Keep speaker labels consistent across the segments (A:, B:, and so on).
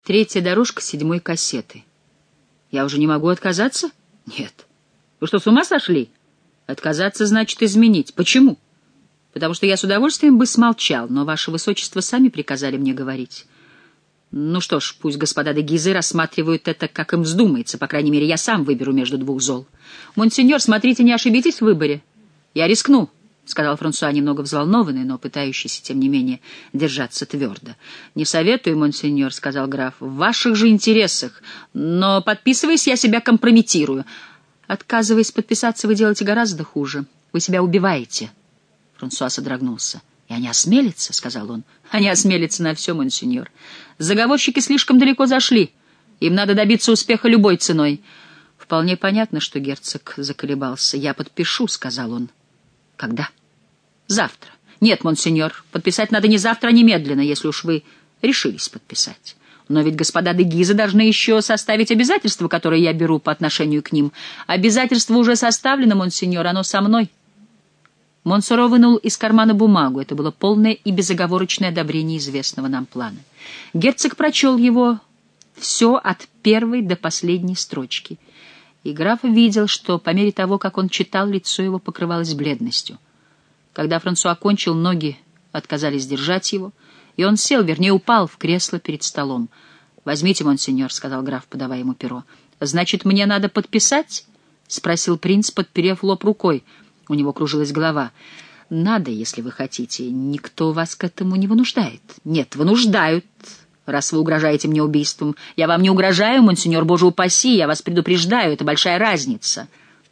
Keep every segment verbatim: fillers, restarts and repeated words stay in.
A: Третья дорожка седьмой кассеты. Я уже не могу отказаться? Нет. Вы что, с ума сошли? Отказаться значит изменить. Почему? Потому что я с удовольствием бы смолчал, но ваше высочество сами приказали мне говорить. Ну что ж, пусть господа де Гизы рассматривают это, как им вздумается. По крайней мере, я сам выберу между двух зол. Монсеньор, смотрите, не ошибитесь в выборе. Я рискну, — сказал Франсуа, немного взволнованный, но пытающийся, тем не менее, держаться твердо. — Не советую, монсеньор, — сказал граф, — в ваших же интересах, но, подписываясь, я себя компрометирую. Отказываясь подписаться, вы делаете гораздо хуже. Вы себя убиваете. Франсуа содрогнулся. — И они осмелятся, — сказал он. — Они осмелятся на все, монсеньор. Заговорщики слишком далеко зашли. Им надо добиться успеха любой ценой. Вполне понятно, что герцог заколебался. — Я подпишу, — сказал он. — Когда? — Завтра. — Нет, монсеньор, подписать надо не завтра, а немедленно, если уж вы решились подписать. Но ведь господа де Гизы должны еще составить обязательства, которые я беру по отношению к ним. Обязательство уже составлено, монсеньор, оно со мной. Монсоро вынул из кармана бумагу. Это было полное и безоговорочное одобрение известного нам плана. Герцог прочел его все от первой до последней строчки. И граф видел, что по мере того, как он читал, лицо его покрывалось бледностью. Когда Франсуа кончил, ноги отказались держать его, и он сел, вернее, упал в кресло перед столом. — Возьмите, монсеньор, — сказал граф, подавая ему перо. — Значит, мне надо подписать? — спросил принц, подперев лоб рукой. У него кружилась голова. — Надо, если вы хотите. Никто вас к этому не вынуждает. — Нет, вынуждают, раз вы угрожаете мне убийством. Я вам не угрожаю, монсеньор, боже упаси, я вас предупреждаю, это большая разница.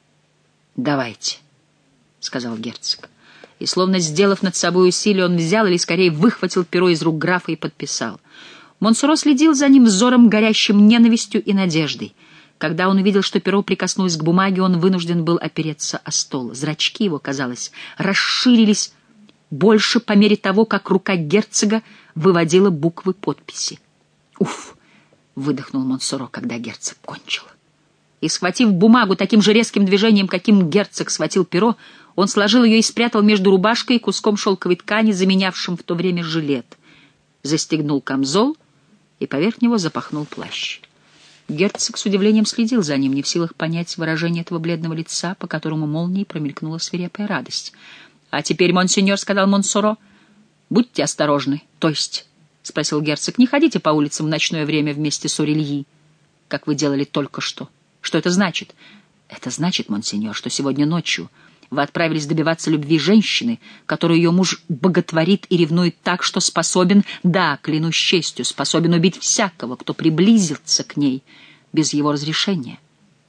A: — Давайте, — сказал герцог. И, словно сделав над собой усилие, он взял или, скорее, выхватил перо из рук графа и подписал. Монсоро следил за ним взором, горящим ненавистью и надеждой. Когда он увидел, что перо прикоснулось к бумаге, он вынужден был опереться о стол. Зрачки его, казалось, расширились больше по мере того, как рука герцога выводила буквы подписи. «Уф!» — выдохнул Монсоро, когда герцог кончил. И, схватив бумагу таким же резким движением, каким герцог схватил перо, он сложил ее и спрятал между рубашкой и куском шелковой ткани, заменявшим в то время жилет. Застегнул камзол и поверх него запахнул плащ. Герцог с удивлением следил за ним, не в силах понять выражение этого бледного лица, по которому молнией промелькнула свирепая радость. — А теперь, монсеньор, — сказал Монсоро, — будьте осторожны. — То есть, — спросил герцог, — не ходите по улицам в ночное время вместе с Орельи, как вы делали только что. Что это значит? — Это значит, монсеньор, что сегодня ночью вы отправились добиваться любви женщины, которую ее муж боготворит и ревнует так, что способен, да, клянусь честью, способен убить всякого, кто приблизится к ней без его разрешения.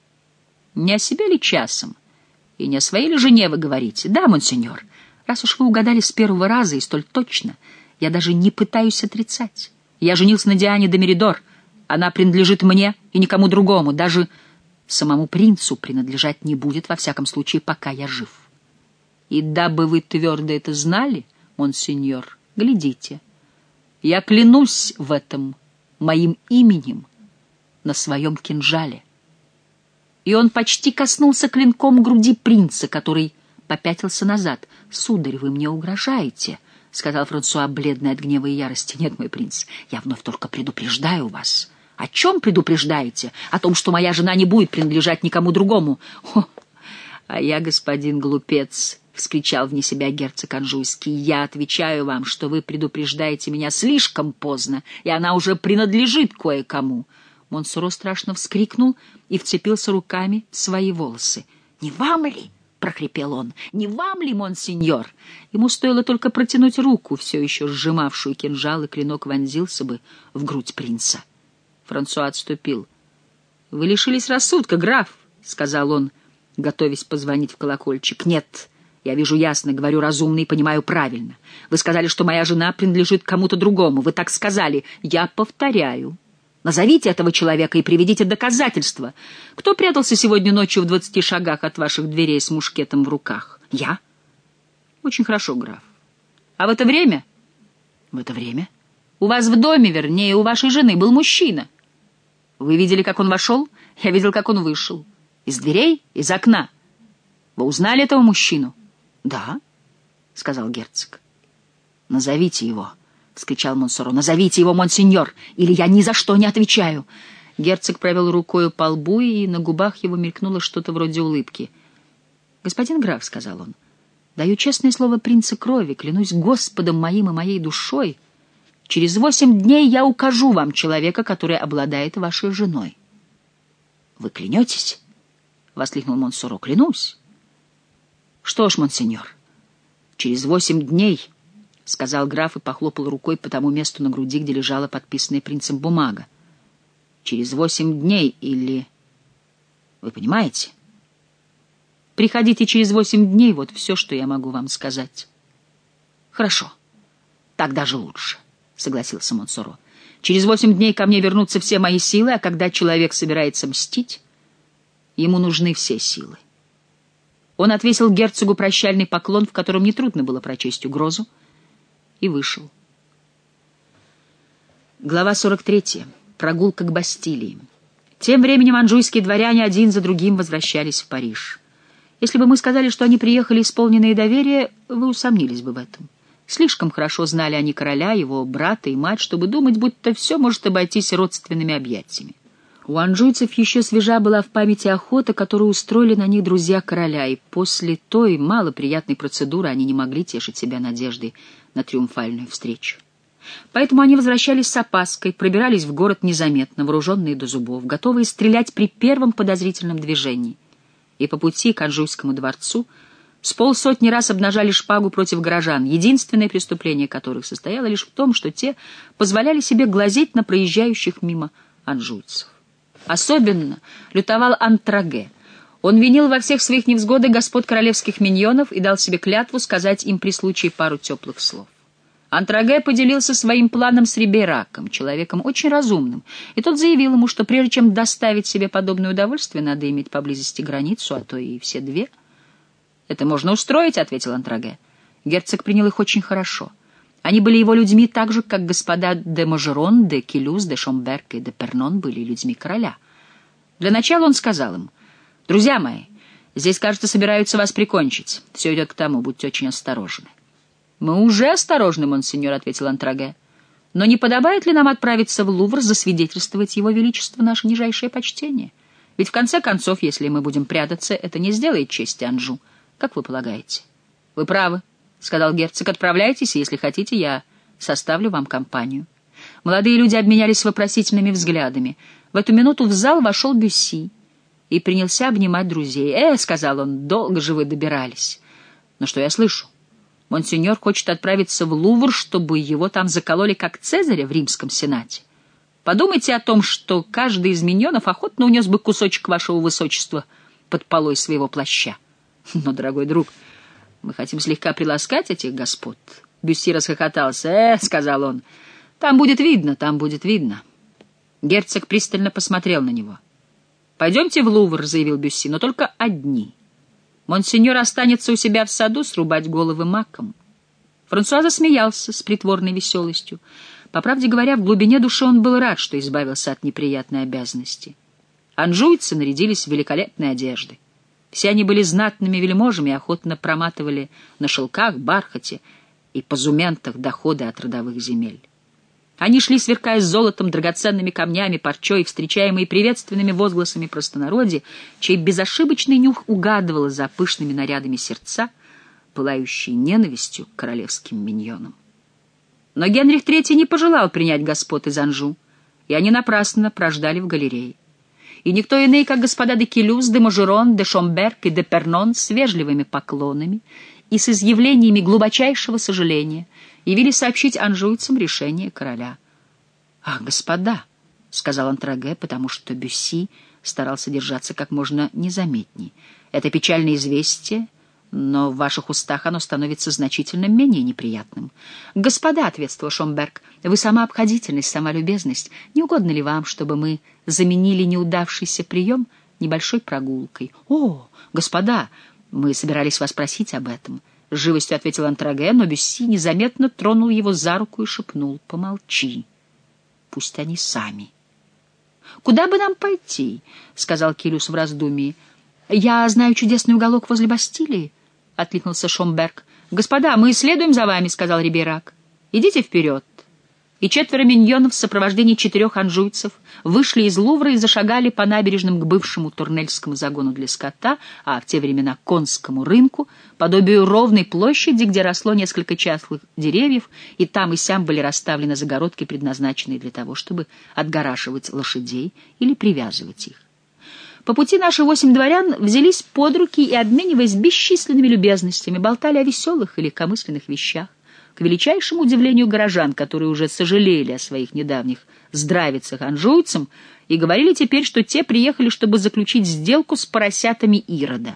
A: Не о себе ли часом? И не о своей ли жене вы говорите? Да, монсеньор, раз уж вы угадали с первого раза и столь точно, я даже не пытаюсь отрицать. Я женился на Диане де Меридор. Она принадлежит мне и никому другому, даже самому принцу принадлежать не будет, во всяком случае, пока я жив. И дабы вы твердо это знали, монсеньор, глядите, я клянусь в этом моим именем на своем кинжале. И он почти коснулся клинком груди принца, который попятился назад. — Сударь, вы мне угрожаете, — сказал Франсуа, бледный от гнева и ярости. — Нет, мой принц, я вновь только предупреждаю вас. — О чем предупреждаете? О том, что моя жена не будет принадлежать никому другому. — О, а я, господин глупец, — вскричал вне себя герцог Анжуйский, — я отвечаю вам, что вы предупреждаете меня слишком поздно, и она уже принадлежит кое-кому. Монсоро страшно вскрикнул и вцепился руками в свои волосы. — Не вам ли? — прохрипел он. — Не вам ли, монсеньор? Ему стоило только протянуть руку, все еще сжимавшую кинжал, и клинок вонзился бы в грудь принца. Франсуа отступил. — Вы лишились рассудка, граф, — сказал он, готовясь позвонить в колокольчик. — Нет, я вижу ясно, говорю разумно и понимаю правильно. Вы сказали, что моя жена принадлежит кому-то другому. Вы так сказали. Я повторяю. Назовите этого человека и приведите доказательства. Кто прятался сегодня ночью в двадцати шагах от ваших дверей с мушкетом в руках? Я? Очень хорошо, граф. А в это время? В это время? У вас в доме, вернее, у вашей жены был мужчина. Вы видели, как он вошел? Я видел, как он вышел. Из дверей? Из окна. Вы узнали этого мужчину? Да, — сказал герцог. Назовите его, — вскричал Монсоро. «Назовите его, монсеньор, или я ни за что не отвечаю!» Герцог провел рукою по лбу, и на губах его мелькнуло что-то вроде улыбки. «Господин граф», — сказал он, — «даю честное слово принца крови, клянусь Господом моим и моей душой, через восемь дней я укажу вам человека, который обладает вашей женой». «Вы клянетесь?» — воскликнул Монсоро. «Клянусь». «Что ж, монсеньор, через восемь дней», — сказал граф и похлопал рукой по тому месту на груди, где лежала подписанная принцем бумага. «Через восемь дней или... Вы понимаете? Приходите через восемь дней, вот все, что я могу вам сказать». «Хорошо, так даже лучше», — согласился Монсоро. «Через восемь дней ко мне вернутся все мои силы, а когда человек собирается мстить, ему нужны все силы». Он отвесил герцогу прощальный поклон, в котором нетрудно было прочесть угрозу, и вышел. Глава сорок третья. Прогулка к Бастилии. Тем временем анжуйские дворяне один за другим возвращались в Париж. Если бы мы сказали, что они приехали исполненные доверия, вы усомнились бы в этом. Слишком хорошо знали они короля, его брата и мать, чтобы думать, будто все может обойтись родственными объятиями. У анжуйцев еще свежа была в памяти охота, которую устроили на них друзья короля, и после той малоприятной процедуры они не могли тешить себя надеждой на триумфальную встречу. Поэтому они возвращались с опаской, пробирались в город незаметно, вооруженные до зубов, готовые стрелять при первом подозрительном движении. И по пути к Анжуйскому дворцу с полсотни раз обнажали шпагу против горожан, единственное преступление которых состояло лишь в том, что те позволяли себе глазеть на проезжающих мимо анжуйцев. Особенно лютовал Антраге. Он винил во всех своих невзгодах господ королевских миньонов и дал себе клятву сказать им при случае пару теплых слов. Антраге поделился своим планом с Рибейраком, человеком очень разумным, и тот заявил ему, что прежде чем доставить себе подобное удовольствие, надо иметь поблизости границу, а то и все две. «Это можно устроить», — ответил Антраге. Герцог принял их очень хорошо. Они были его людьми так же, как господа де Можерон, де Келюс, де Шомберг и де Пернон были людьми короля. Для начала он сказал им: «Друзья мои, здесь, кажется, собираются вас прикончить. Все идет к тому, будьте очень осторожны». «Мы уже осторожны, монсеньор», — ответил Антраге. «Но не подобает ли нам отправиться в Лувр, засвидетельствовать его величество наше нижайшее почтение? Ведь в конце концов, если мы будем прятаться, это не сделает чести Анжу. Как вы полагаете?» «Вы правы», — сказал герцог. «Отправляйтесь, и, если хотите, я составлю вам компанию». Молодые люди обменялись вопросительными взглядами. В эту минуту в зал вошел Бюсси и принялся обнимать друзей. «Э», — сказал он, — «долго же вы добирались». «Но что я слышу? Монсеньор хочет отправиться в Лувр, чтобы его там закололи как Цезаря в римском сенате. Подумайте о том, что каждый из миньонов охотно унес бы кусочек вашего высочества под полой своего плаща. Но, дорогой друг, мы хотим слегка приласкать этих господ». Бюсси расхохотался. «Э», — сказал он, — «там будет видно, там будет видно». Герцог пристально посмотрел на него. «Пойдемте в Лувр», — заявил Бюсси, — «но только одни. Монсеньор останется у себя в саду срубать головы маком». Франсуа засмеялся с притворной веселостью. По правде говоря, в глубине души он был рад, что избавился от неприятной обязанности. Анжуйцы нарядились в великолепные одежды. Все они были знатными вельможами и охотно проматывали на шелках, бархате и позументах доходы от родовых земель. Они шли, сверкая золотом, драгоценными камнями, парчой, встречаемые приветственными возгласами простонародья, чей безошибочный нюх угадывал за пышными нарядами сердца, пылающие ненавистью к королевским миньонам. Но Генрих Третий не пожелал принять господ из Анжу, и они напрасно прождали в галерее. И никто иные, как господа де Келюс, де Можерон, де Шомберг и де Пернон с вежливыми поклонами и с изъявлениями глубочайшего сожаления явились сообщить анжуйцам решение короля. «Ах, господа», — сказал Антраге, потому что Бюсси старался держаться как можно незаметней, — «это печальное известие, но в ваших устах оно становится значительно менее неприятным». «Господа», — ответствовал Шомберг, — «вы сама обходительность, сама любезность. Не угодно ли вам, чтобы мы заменили неудавшийся прием небольшой прогулкой?» «О, господа, мы собирались вас спросить об этом», — с живостью ответил Антраге, но Бюсси незаметно тронул его за руку и шепнул: «Помолчи, пусть они сами». «Куда бы нам пойти?» — сказал Келюс в раздумии. «Я знаю чудесный уголок возле Бастилии», — откликнулся Шомберг. «Господа, мы следуем за вами», — сказал Рибейрак. «Идите вперед, и четверо миньонов в сопровождении четырех анжуйцев вышли из Лувра и зашагали по набережным к бывшему Турнельскому загону для скота, а в те времена конскому рынку, подобию ровной площади, где росло несколько чахлых деревьев, и там и сям были расставлены загородки, предназначенные для того, чтобы отгораживать лошадей или привязывать их. По пути наши восемь дворян взялись под руки и, обмениваясь бесчисленными любезностями, болтали о веселых и легкомысленных вещах. К величайшему удивлению горожан, которые уже сожалели о своих недавних здравицах анжуйцам и говорили теперь, что те приехали, чтобы заключить сделку с поросятами Ирода.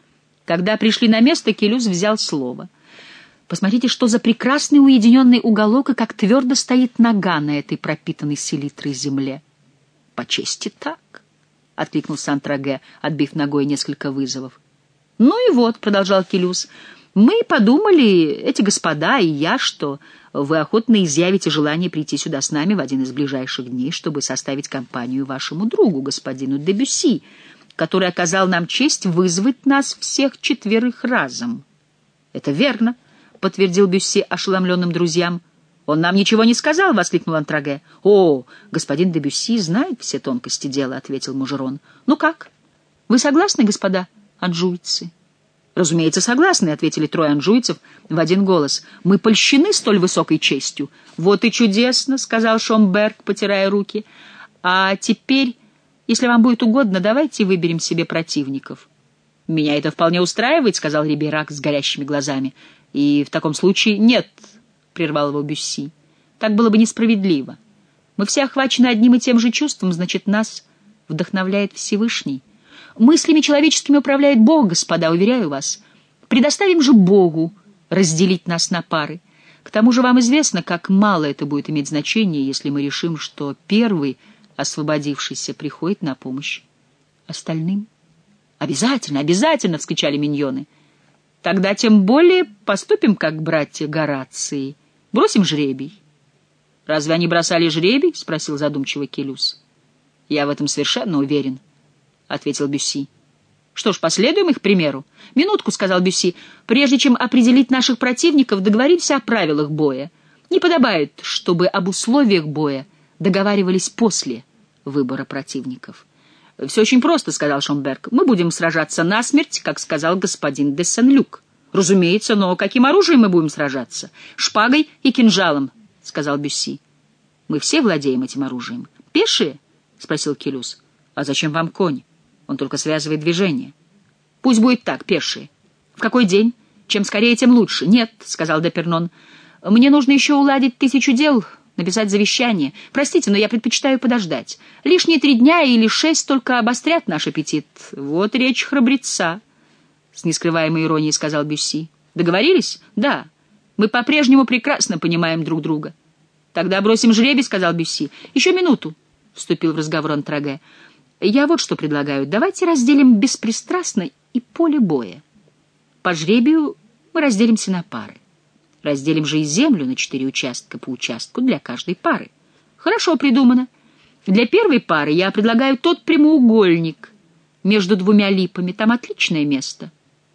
A: Когда пришли на место, Келюс взял слово. «Посмотрите, что за прекрасный уединенный уголок и как твердо стоит нога на этой пропитанной селитрой земле». «По чести так», — откликнулся Антраге, отбив ногой несколько вызовов. «Ну и вот», — продолжал Келюс, — «мы подумали, эти господа и я, что вы охотно изъявите желание прийти сюда с нами в один из ближайших дней, чтобы составить компанию вашему другу, господину де Бюсси, который оказал нам честь вызвать нас всех четверых разом». «Это верно», — подтвердил Бюсси ошеломленным друзьям. «Он нам ничего не сказал», — воскликнул Антраге. «О, господин де Бюсси знает все тонкости дела», — ответил Мужерон. «Ну как? Вы согласны, господа анжуйцы?» «Разумеется, согласны», — ответили трое анжуйцев в один голос. «Мы польщены столь высокой честью». «Вот и чудесно», — сказал Шомберг, потирая руки. «А теперь, если вам будет угодно, давайте выберем себе противников». «Меня это вполне устраивает», — сказал Рибейрак с горящими глазами. «И в таком случае нет», — прервал его Бюсси. «Так было бы несправедливо. Мы все охвачены одним и тем же чувством, значит, нас вдохновляет Всевышний. Мыслями человеческими управляет Бог, господа, уверяю вас. Предоставим же Богу разделить нас на пары. К тому же вам известно, как мало это будет иметь значение, если мы решим, что первый освободившийся приходит на помощь остальным». «Обязательно, обязательно!» — вскричали миньоны. «Тогда тем более поступим, как братья Горации. Бросим жребий». «Разве они бросали жребий?» — спросил задумчиво Келюс. «Я в этом совершенно уверен», — ответил Бюсси. «Что ж, последуем их примеру?» «Минутку», — сказал Бюсси. «Прежде чем определить наших противников, договоримся о правилах боя. Не подобает, чтобы об условиях боя договаривались после выбора противников». «Все очень просто», — сказал Шомберг. «Мы будем сражаться насмерть, как сказал господин де Сен-Люк». «Разумеется, но каким оружием мы будем сражаться?» «Шпагой и кинжалом», — сказал Бюсси. «Мы все владеем этим оружием». «Пешие?» — спросил Келюс. «А зачем вам конь? Он только связывает движение». «Пусть будет так, пешие». «В какой день? Чем скорее, тем лучше». «Нет», — сказал Депернон, — «мне нужно еще уладить тысячу дел, написать завещание. Простите, но я предпочитаю подождать. Лишние три дня или шесть только обострят наш аппетит». «Вот речь храбреца», — с нескрываемой иронией сказал Бюсси. «Договорились? Да. Мы по-прежнему прекрасно понимаем друг друга». «Тогда бросим жребий», — сказал Бюсси. «Еще минуту», — вступил в разговор Антраге. «Я вот что предлагаю. Давайте разделим беспристрастно и поле боя. По жребию мы разделимся на пары. Разделим же и землю на четыре участка по участку для каждой пары». «Хорошо придумано. Для первой пары я предлагаю тот прямоугольник между двумя липами. Там отличное место».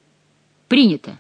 A: «Принято.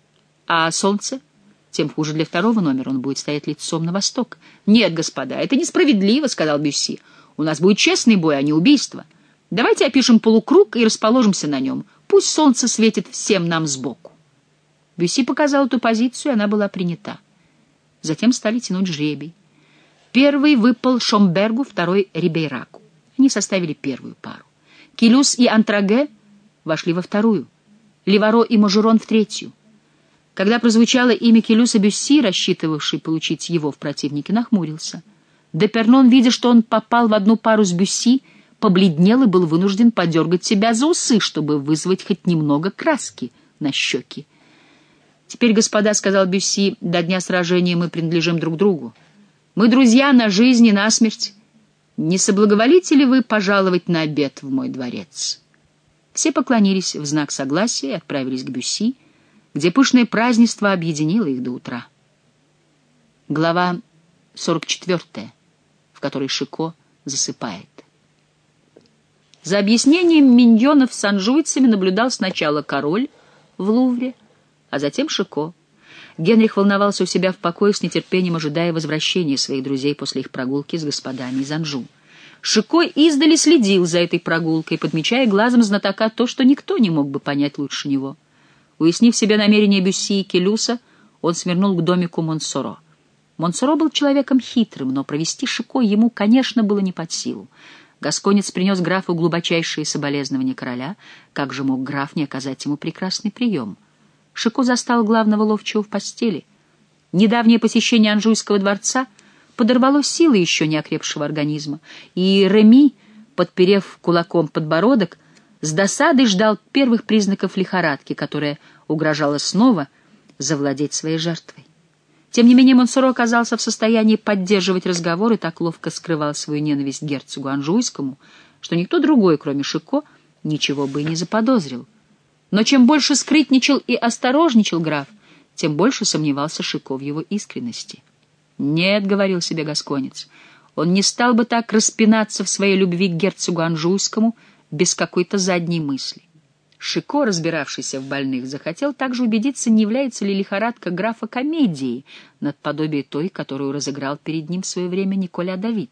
A: А солнце? Тем хуже для второго номера. Он будет стоять лицом на восток». «Нет, господа, это несправедливо», — сказал Бюсси. «У нас будет честный бой, а не убийство. Давайте опишем полукруг и расположимся на нем. Пусть солнце светит всем нам сбоку». Бюсси показал эту позицию, и она была принята. Затем стали тянуть жребий. Первый выпал Шомбергу, второй — Рибейраку. Они составили первую пару. Келюс и Антраге вошли во вторую. Леваро и Мажерон — в третью. Когда прозвучало имя Келюса, Бюсси, рассчитывавший получить его в противнике, нахмурился. Депернон, видя, что он попал в одну пару с Бюсси, побледнел и был вынужден подергать себя за усы, чтобы вызвать хоть немного краски на щеки. «Теперь, господа, — сказал Бюсси, — до дня сражения мы принадлежим друг другу. Мы друзья на жизнь и на смерть. Не соблаговолите ли вы пожаловать на обед в мой дворец?» Все поклонились в знак согласия и отправились к Бюсси, где пышное празднество объединило их до утра. Глава сорок четвертая, в которой Шико засыпает. За объяснением миньонов с анжуйцами наблюдал сначала король в Лувре, а затем Шико. Генрих волновался у себя в покое, с нетерпением ожидая возвращения своих друзей после их прогулки с господами из Анжу. Шико издали следил за этой прогулкой, подмечая глазом знатока то, что никто не мог бы понять лучше него. Уяснив себе намерения Бюсси и Келюса, он свернул к домику Монсоро. Монсоро был человеком хитрым, но провести Шико ему, конечно, было не под силу. Гасконец принес графу глубочайшие соболезнования короля. Как же мог граф не оказать ему прекрасный прием? Шико застал главного ловчего в постели. Недавнее посещение Анжуйского дворца подорвало силы еще не окрепшего организма, и Реми, подперев кулаком подбородок, с досадой ждал первых признаков лихорадки, которая угрожала снова завладеть своей жертвой. Тем не менее Монсоро оказался в состоянии поддерживать разговор и так ловко скрывал свою ненависть к герцогу Анжуйскому, что никто другой, кроме Шико, ничего бы и не заподозрил. Но чем больше скрытничал и осторожничал граф, тем больше сомневался Шико в его искренности. «Нет», — говорил себе гасконец, — «он не стал бы так распинаться в своей любви к герцогу Анжуйскому без какой-то задней мысли». Шико, разбиравшийся в больных, захотел также убедиться, не является ли лихорадка графа комедией над подобием той, которую разыграл перед ним в свое время Николя Давид.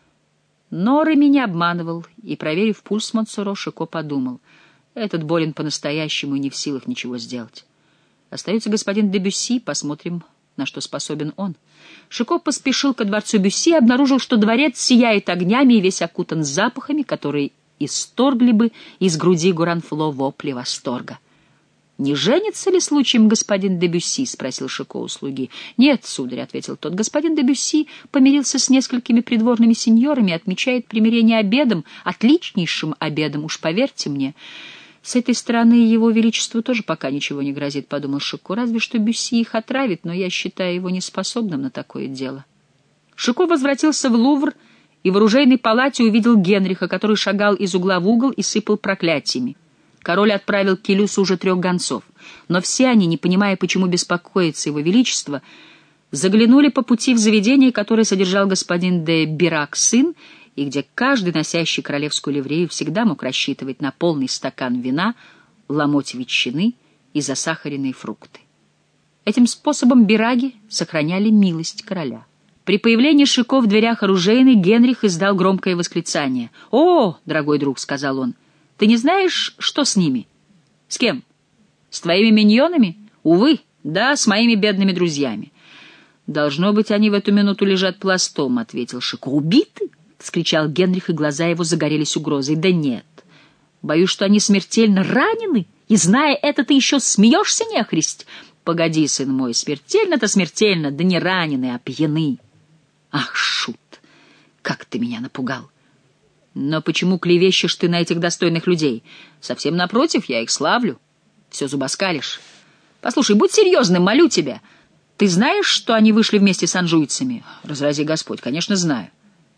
A: Но Реми не обманывал, и, проверив пульс Монсоро, Шико подумал: этот болен по-настоящему и не в силах ничего сделать. Остается господин де Бюсси, посмотрим, на что способен он. Шико поспешил ко дворцу Бюсси и обнаружил, что дворец сияет огнями и весь окутан запахами, которые исторгли бы из груди Гуранфло вопли восторга. «Не женится ли случаем господин де Бюсси?» — спросил Шико у слуги. «Нет, сударь», — ответил тот, — «господин де Бюсси помирился с несколькими придворными сеньорами и отмечает примирение обедом, отличнейшим обедом, уж поверьте мне». «С этой стороны его величеству тоже пока ничего не грозит», — подумал Шико, — «разве что Бюсси их отравит, но я считаю его неспособным на такое дело». Шико возвратился в Лувр и в оружейной палате увидел Генриха, который шагал из угла в угол и сыпал проклятиями. Король отправил к Келюсу уже трех гонцов, но все они, не понимая, почему беспокоится его величество, заглянули по пути в заведение, которое содержал господин де Бирак сын, и где каждый, носящий королевскую ливрею, всегда мог рассчитывать на полный стакан вина, ломоть ветчины и засахаренные фрукты. Этим способом бираги сохраняли милость короля. При появлении Шико в дверях оружейной Генрих издал громкое восклицание. «О, дорогой друг», — сказал он, — «ты не знаешь, что с ними?» «С кем? С твоими миньонами?» «Увы, да, с моими бедными друзьями». «Должно быть, они в эту минуту лежат пластом», — ответил Шико. «Убиты?» — вскричал Генрих, и глаза его загорелись угрозой. «Да нет. Боюсь, что они смертельно ранены, и, зная это, ты еще смеешься, нехристь?» «Погоди, сын мой, смертельно-то смертельно, да не ранены, а пьяны». «Ах, шут, как ты меня напугал! Но почему клевещешь ты на этих достойных людей? Совсем напротив, я их славлю. Все зубоскалишь. Послушай, будь серьезным, молю тебя. Ты знаешь, что они вышли вместе с анжуйцами?» «Разрази Господь, конечно, знаю».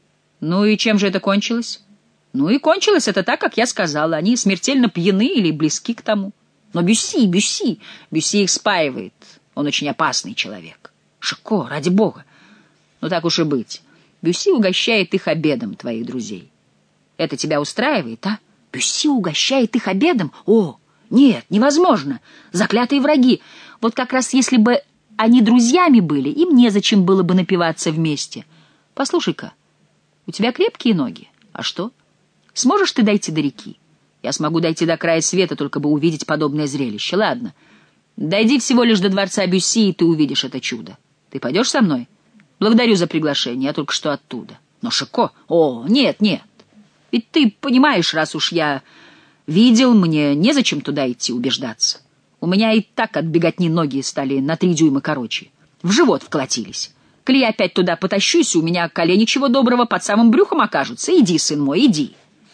A: «Ну и чем же это кончилось?» «Ну и кончилось это так, как я сказала. Они смертельно пьяны или близки к тому. Но Бюсси, Бюсси, Бюсси их спаивает. Он очень опасный человек. Шико, ради бога. Ну так уж и быть. Бюсси угощает их обедом, твоих друзей. Это тебя устраивает, а? Бюсси угощает их обедом? О, нет, невозможно. Заклятые враги. Вот как раз если бы они друзьями были, им незачем было бы напиваться вместе. Послушай-ка, у тебя крепкие ноги. А что? Сможешь ты дойти до реки? Я смогу дойти до края света, только бы увидеть подобное зрелище. Ладно, дойди всего лишь до дворца Бюсси, и ты увидишь это чудо. Ты пойдешь со мной? Благодарю за приглашение, я только что оттуда. Но Шико... О, нет, нет. Ведь ты понимаешь, раз уж я видел, мне незачем туда идти убеждаться. У меня и так от беготни ноги стали на три дюйма короче. В живот вколотились. Коли я опять туда потащусь, у меня колени чего доброго под самым брюхом окажутся. Иди, сын мой, иди.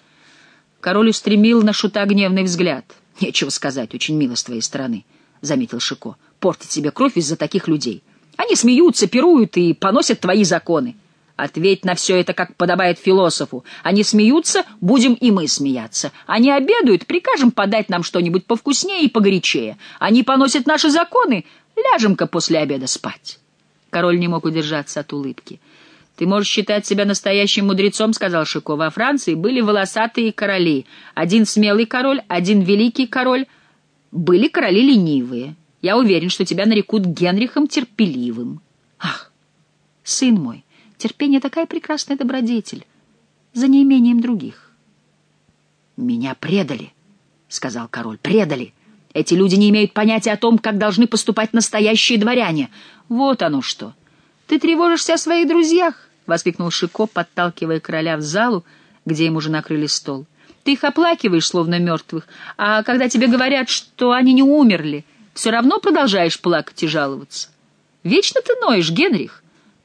A: Король устремил на Шута гневный взгляд. «Нечего сказать, очень мило с твоей стороны», — заметил Шико. «Портить себе кровь из-за таких людей. Они смеются, пируют и поносят твои законы. Ответь на все это, как подобает философу. Они смеются, будем и мы смеяться. Они обедают, прикажем подать нам что-нибудь повкуснее и погорячее. Они поносят наши законы, ляжем-ка после обеда спать». Король не мог удержаться от улыбки. «Ты можешь считать себя настоящим мудрецом», — сказал Шико. «Во Франции были волосатые короли. Один смелый король, один великий король. Были короли ленивые. Я уверен, что тебя нарекут Генрихом Терпеливым. Ах, сын мой, терпение — такая прекрасная добродетель, за неимением других. Меня предали, — сказал король, — предали. Эти люди не имеют понятия о том, как должны поступать настоящие дворяне. Вот оно что. Ты тревожишься о своих друзьях, — воскликнул Шико, подталкивая короля в залу, где им уже накрыли стол. Ты их оплакиваешь, словно мертвых, а когда тебе говорят, что они не умерли, все равно продолжаешь плакать и жаловаться. Вечно ты ноешь, Генрих.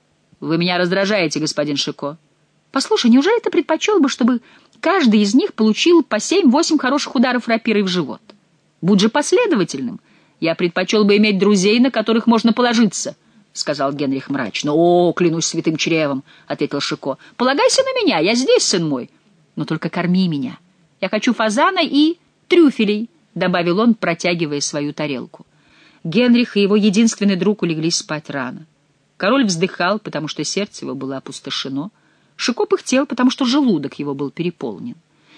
A: Вы меня раздражаете, господин Шико. Послушай, неужели ты предпочел бы, чтобы каждый из них получил по семь-восемь хороших ударов рапирой в живот? Будь же последовательным. Я предпочел бы иметь друзей, на которых можно положиться, — сказал Генрих мрачно. — О, клянусь святым чревом, — ответил Шико. — Полагайся на меня, я здесь, сын мой. Но только корми меня. Я хочу фазана и трюфелей, — добавил он, протягивая свою тарелку. Генрих и его единственный друг улеглись спать рано. Король вздыхал, потому что сердце его было опустошено. Шико пыхтел, потому что желудок его был переполнен.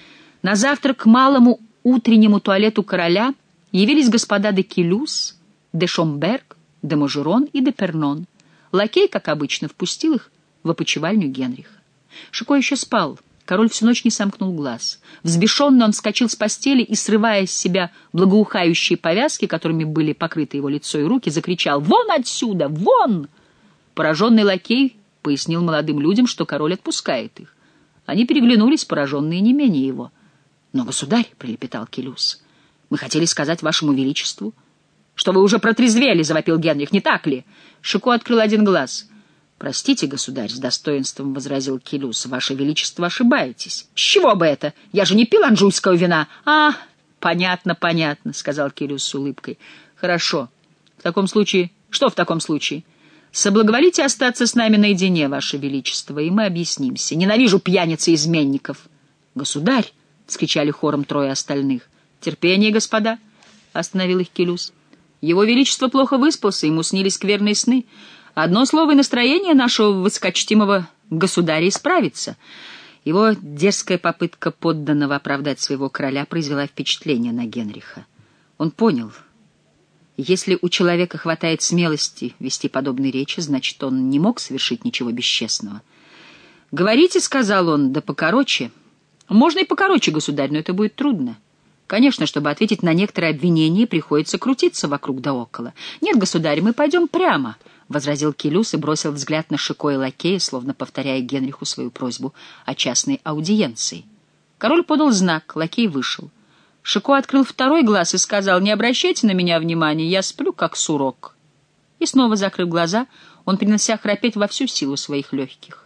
A: На завтрак к малому утреннему туалету короля явились господа де Келюс, де Шомберг, де Можерон и де Пернон. Лакей, как обычно, впустил их в опочивальню Генриха. Шико еще спал. Король всю ночь не сомкнул глаз. Взбешенный он вскочил с постели и, срывая с себя благоухающие повязки, которыми были покрыты его лицо и руки, закричал: «Вон отсюда! Вон!» Пораженный лакей пояснил молодым людям, что король отпускает их. Они переглянулись, пораженные не менее его. «Но, государь, — пролепетал Келюс, — мы хотели сказать вашему величеству, что вы уже протрезвели, — завопил Генрих, — не так ли?» Шико открыл один глаз. «Простите, государь, — с достоинством возразил Келюс, — ваше величество, ошибаетесь». «С чего бы это? Я же не пил анжуйского вина». «А, понятно, понятно, — сказал Келюс с улыбкой. — Хорошо. В таком случае... Что в таком случае? Соблаговолите остаться с нами наедине, ваше величество, и мы объяснимся. Ненавижу пьяниц и изменников». «Государь! — вскричали хором трое остальных. «Терпение, господа!» — остановил их Келюс. «Его величество плохо выспался, ему снились скверные сны. Одно слово, и настроение нашего высокочтимого государя исправится». Его дерзкая попытка подданного оправдать своего короля произвела впечатление на Генриха. Он понял, если у человека хватает смелости вести подобные речи, значит, он не мог совершить ничего бесчестного. «Говорите, — сказал он, — да покороче». «Можно и покороче, государь, но это будет трудно. Конечно, чтобы ответить на некоторые обвинения, приходится крутиться вокруг да около». «Нет, государь, мы пойдем прямо», — возразил Келюс и бросил взгляд на Шико и лакея, словно повторяя Генриху свою просьбу о частной аудиенции. Король подал знак, лакей вышел. Шико открыл второй глаз и сказал: «Не обращайте на меня внимания, я сплю, как сурок». И снова, закрыв глаза, он принялся храпеть во всю силу своих легких.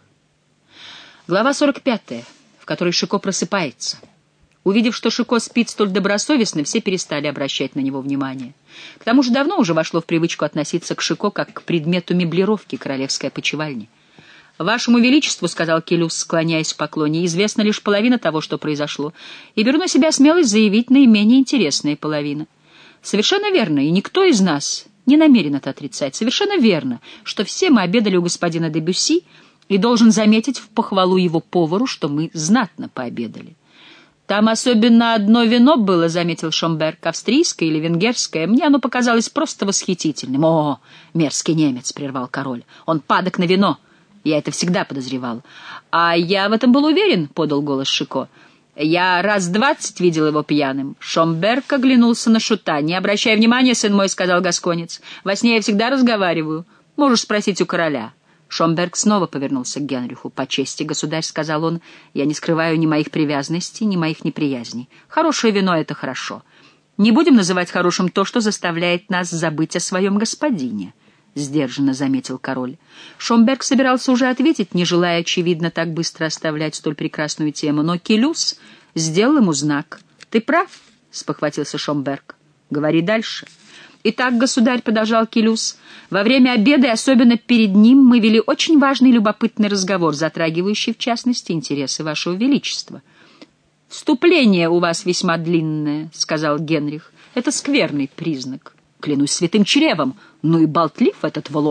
A: Глава сорок пятая, в которой Шико просыпается. Увидев, что Шико спит столь добросовестно, все перестали обращать на него внимание. К тому же давно уже вошло в привычку относиться к Шико как к предмету меблировки королевской опочивальни. «Вашему величеству, — сказал Келюс, склоняясь в поклоне, — известна лишь половина того, что произошло, и беру на себя смелость заявить наименее интересная половина. Совершенно верно, и никто из нас не намерен это отрицать. Совершенно верно, что все мы обедали у господина де Бюсси, и должен заметить в похвалу его повару, что мы знатно пообедали». «Там особенно одно вино было, — заметил Шомберг, — австрийское или венгерское. Мне оно показалось просто восхитительным». «О, мерзкий немец! — прервал король. — Он падок на вино. Я это всегда подозревал». «А я в этом был уверен, — подал голос Шико. Я раз двадцать видел его пьяным». Шомберг оглянулся на шута. «Не обращай внимания, сын мой, — сказал гасконец. — Во сне я всегда разговариваю. Можешь спросить у короля». Шомберг снова повернулся к Генриху. «По чести, государь, — сказал он, — я не скрываю ни моих привязанностей, ни моих неприязней. Хорошее вино — это хорошо. Не будем называть хорошим то, что заставляет нас забыть о своем господине», — сдержанно заметил король. Шомберг собирался уже ответить, не желая, очевидно, так быстро оставлять столь прекрасную тему, но Келюс сделал ему знак. «Ты прав, — спохватился Шомберг. — Говори дальше». «Итак, государь, — продолжал Келюс, — во время обеда и особенно перед ним мы вели очень важный и любопытный разговор, затрагивающий, в частности, интересы вашего величества». «Вступление у вас весьма длинное, — сказал Генрих. — Это скверный признак. Клянусь святым чревом, ну и болтлив этот Валуа.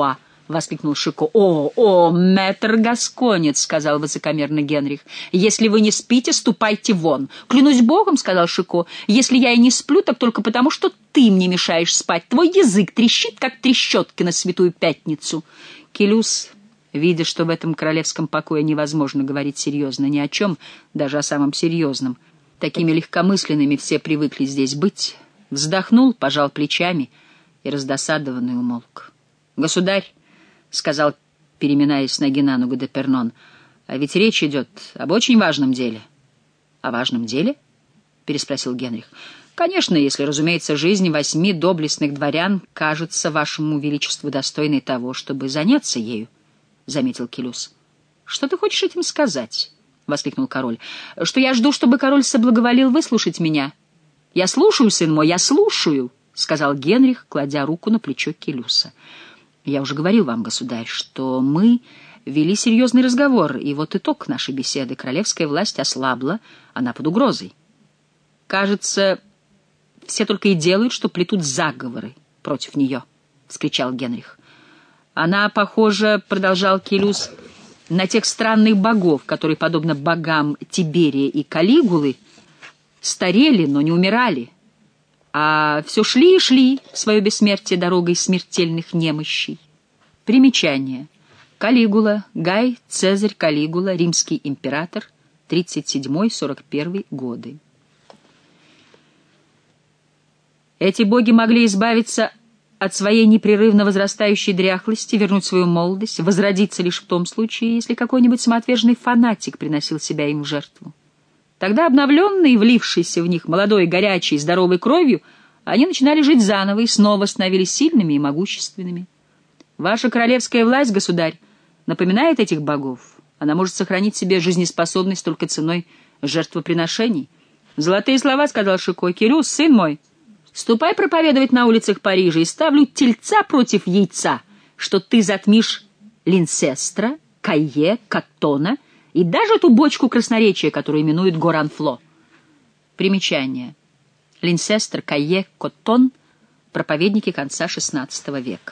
A: — воскликнул Шико. «О, о, мэтр Гасконец!» — сказал высокомерно Генрих. «Если вы не спите, ступайте вон!» «Клянусь богом!» — сказал Шико. «Если я и не сплю, так только потому, что ты мне мешаешь спать. Твой язык трещит, как трещотки на Святую Пятницу». Келюс, видя, что в этом королевском покое невозможно говорить серьезно ни о чем, даже о самом серьезном, такими легкомысленными все привыкли здесь быть, вздохнул, пожал плечами и раздосадованный умолк. «Государь», — сказал, переминаясь с ноги на ногу де Пернон, — «а ведь речь идет об очень важном деле». «О важном деле?» — переспросил Генрих. «Конечно, если, разумеется, жизнь восьми доблестных дворян кажется вашему величеству достойной того, чтобы заняться ею», — заметил Келюс. «Что ты хочешь этим сказать?» — воскликнул король. «Что я жду, чтобы король соблаговолил выслушать меня». «Я слушаю, сын мой, я слушаю», — сказал Генрих, кладя руку на плечо Келюса. «Я уже говорил вам, государь, что мы вели серьезный разговор, и вот итог нашей беседы. Королевская власть ослабла, она под угрозой. Кажется, все только и делают, что плетут заговоры против нее», — вскричал Генрих. «Она похожа, — продолжал Келюс, — на тех странных богов, которые, подобно богам Тиберия и Калигулы, старели, но не умирали, а все шли и шли в свое бессмертие дорогой смертельных немощей». Примечание. Калигула, Гай Цезарь Калигула, римский император, тридцать седьмой — сорок первый годы. Эти боги могли избавиться от своей непрерывно возрастающей дряхлости, вернуть свою молодость, возродиться лишь в том случае, если какой-нибудь самоотверженный фанатик приносил себя им в жертву. Тогда, обновленные, влившиеся в них молодой, горячей, здоровой кровью, они начинали жить заново и снова становились сильными и могущественными. Ваша королевская власть, государь, напоминает этих богов. Она может сохранить себе жизнеспособность только ценой жертвоприношений. «Золотые слова», — сказал Шико. «Келюс, сын мой, ступай проповедовать на улицах Парижа, и ставлю тельца против яйца, что ты затмишь Линсестра, Кайе, Каттона и даже ту бочку красноречия, которую именуют Горанфло». Примечание. Линсестр, Кайе, Коттон — проповедники конца шестнадцатого века.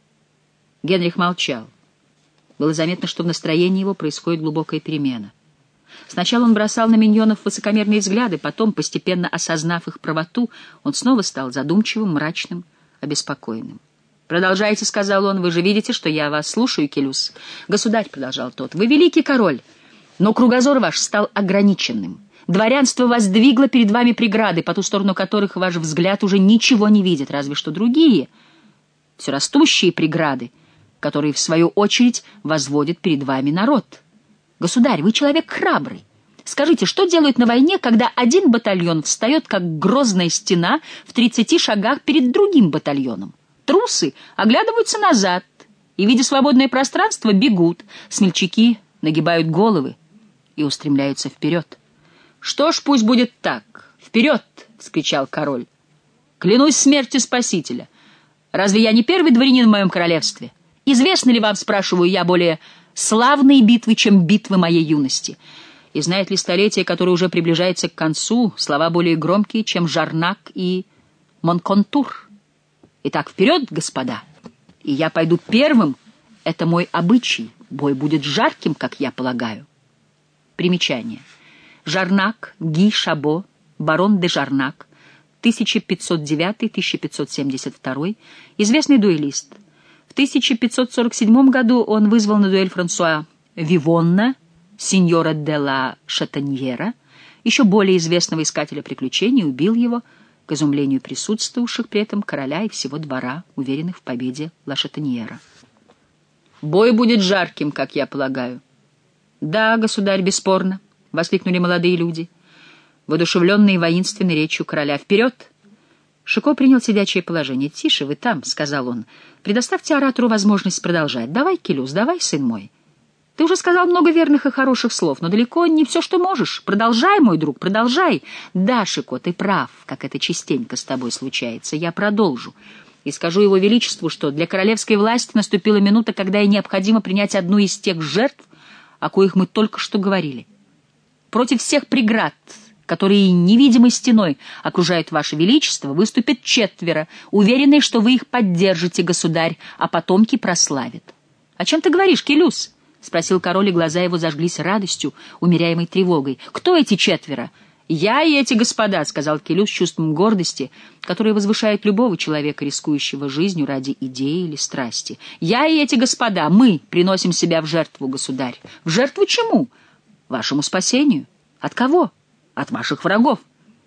A: Генрих молчал. Было заметно, что в настроении его происходит глубокая перемена. Сначала он бросал на миньонов высокомерные взгляды, потом, постепенно осознав их правоту, он снова стал задумчивым, мрачным, обеспокоенным. «Продолжайте», — сказал он, — «вы же видите, что я вас слушаю, Келюс». «Государь», — продолжал тот, — «вы великий король, но кругозор ваш стал ограниченным. Дворянство воздвигло перед вами преграды, по ту сторону которых ваш взгляд уже ничего не видит, разве что другие, все растущие преграды, которые, в свою очередь, возводит перед вами народ. Государь, вы человек храбрый. Скажите, что делают на войне, когда один батальон встает, как грозная стена, в тридцати шагах перед другим батальоном? Трусы оглядываются назад и, видя свободное пространство, бегут. Смельчаки нагибают головы и устремляются вперед. «Что ж, пусть будет так. Вперед!» — вскричал король. «Клянусь смертью Спасителя. Разве я не первый дворянин в моем королевстве? Известны ли вам, спрашиваю я, более славные битвы, чем битвы моей юности? И знает ли столетие, которое уже приближается к концу, слова более громкие, чем Жарнак и Монконтур? Итак, вперед, господа! И я пойду первым. Это мой обычай. Бой будет жарким, как я полагаю». Примечание. Жарнак, Ги Шабо, барон де Жарнак, тысяча пятьсот девятый — тысяча пятьсот семьдесят второй, известный дуэлист. В тысяча пятьсот сорок седьмом году он вызвал на дуэль Франсуа Вивонна, сеньора де ла Шатаньера, еще более известного искателя приключений, убил его, к изумлению присутствовавших при этом короля и всего двора, уверенных в победе ла Шатаньера. «Бой будет жарким, как я полагаю». «Да, государь, бесспорно», — воскликнули молодые люди, воодушевленные воинственной речью короля. «Вперед!» Шико принял сидячее положение. «Тише вы там», — сказал он. «Предоставьте оратору возможность продолжать. Давай, Келюс, давай, сын мой. Ты уже сказал много верных и хороших слов, но далеко не все, что можешь. Продолжай, мой друг, продолжай». «Да, Шико, ты прав, как это частенько с тобой случается. Я продолжу. И скажу его величеству, что для королевской власти наступила минута, когда ей необходимо принять одну из тех жертв, о коих мы только что говорили. Против всех преград, которые невидимой стеной окружают ваше величество, выступят четверо, уверенные, что вы их поддержите, государь, а потомки прославят. — О чем ты говоришь, Келюс? — спросил король, и глаза его зажглись радостью, умеряемой тревогой. — Кто эти четверо? — Я и эти господа, — сказал Келюс с чувством гордости, которое возвышает любого человека, рискующего жизнью ради идеи или страсти. — Я и эти господа, мы приносим себя в жертву, государь. — В жертву чему? — Вашему спасению. — От кого? — От ваших врагов.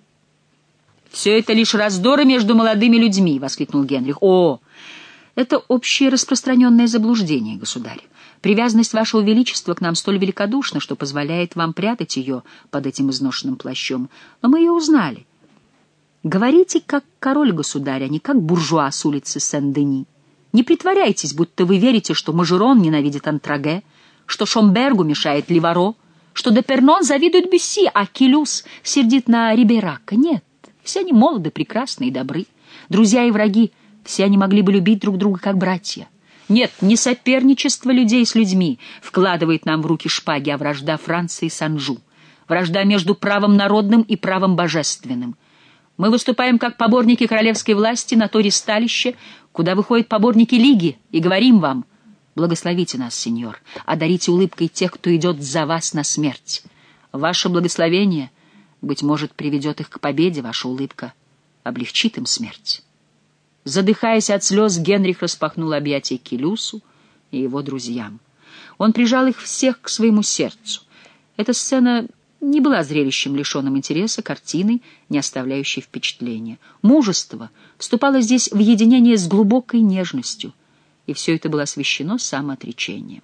A: — Все это лишь раздоры между молодыми людьми, — воскликнул Генрих. — О, это общее распространенное заблуждение, государь. Привязанность вашего величества к нам столь великодушна, что позволяет вам прятать ее под этим изношенным плащом. Но мы ее узнали. Говорите, как король-государь, а не как буржуа с улицы Сен-Дени. Не притворяйтесь, будто вы верите, что Мажерон ненавидит Антраге, что Шомбергу мешает Ливаро, что Депернон завидует Бюсси, а Келюс сердит на Рибейрака. Нет, все они молоды, прекрасны и добры. Друзья и враги, все они могли бы любить друг друга как братья. Нет, не соперничество людей с людьми вкладывает нам в руки шпаги, а вражда Франции с Анжу. Вражда между правом народным и правом божественным. Мы выступаем как поборники королевской власти на то ристалище, куда выходят поборники Лиги, и говорим вам: благословите нас, сеньор, одарите улыбкой тех, кто идет за вас на смерть. Ваше благословение, быть может, приведет их к победе, ваша улыбка облегчит им смерть. Задыхаясь от слез, Генрих распахнул объятия Келюсу и его друзьям. Он прижал их всех к своему сердцу. Эта сцена не была зрелищем, лишенным интереса, картиной, не оставляющей впечатления. Мужество вступало здесь в единение с глубокой нежностью, и все это было освящено самоотречением.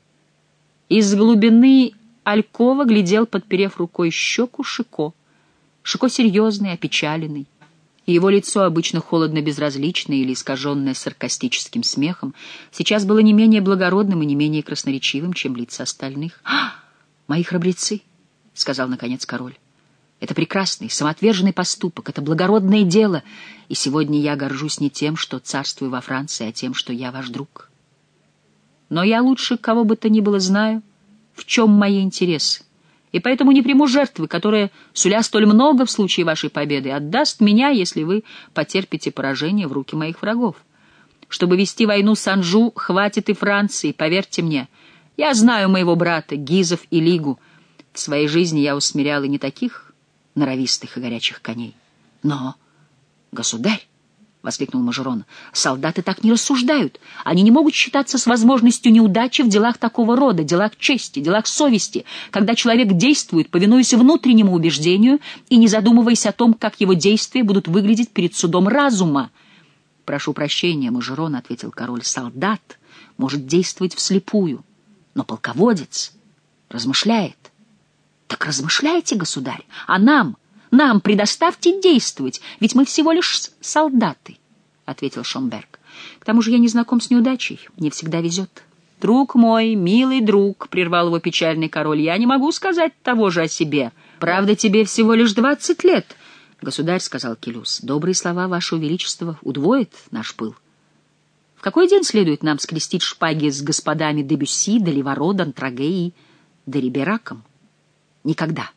A: Из глубины алькова глядел, подперев рукой щеку, Шико. Шико серьезный, опечаленный. И его лицо, обычно холодно-безразличное или искаженное саркастическим смехом, сейчас было не менее благородным и не менее красноречивым, чем лица остальных. «А, мои храбрецы!» — сказал, наконец, король. «Это прекрасный, самоотверженный поступок, это благородное дело, и сегодня я горжусь не тем, что царствую во Франции, а тем, что я ваш друг. Но я лучше кого бы то ни было знаю, в чем мои интересы, и поэтому не приму жертвы, которая, суля столь много в случае вашей победы, отдаст меня, если вы потерпите поражение в руки моих врагов. Чтобы вести войну с Анжу, хватит и Франции, поверьте мне. Я знаю моего брата, Гизов и Лигу. В своей жизни я усмирял и не таких норовистых и горячих коней. Но, государь, — воскликнул Мажерон, — солдаты так не рассуждают. Они не могут считаться с возможностью неудачи в делах такого рода, делах чести, делах совести, когда человек действует, повинуясь внутреннему убеждению и не задумываясь о том, как его действия будут выглядеть перед судом разума. — Прошу прощения, Мажерон, — ответил король, — солдат может действовать вслепую, но полководец размышляет. — Так размышляйте, государь, а нам... Нам предоставьте действовать, ведь мы всего лишь солдаты, — ответил Шомберг. К тому же я не знаком с неудачей, мне всегда везет. Друг мой, милый друг, — прервал его печальный король, — я не могу сказать того же о себе. Правда, тебе всего лишь двадцать лет. Государь, — сказал Келюс, — добрые слова вашего величества удвоят наш пыл. В какой день следует нам скрестить шпаги с господами де Бюсси, де Ливаро, д'Антраге и де Рибейраком? Никогда.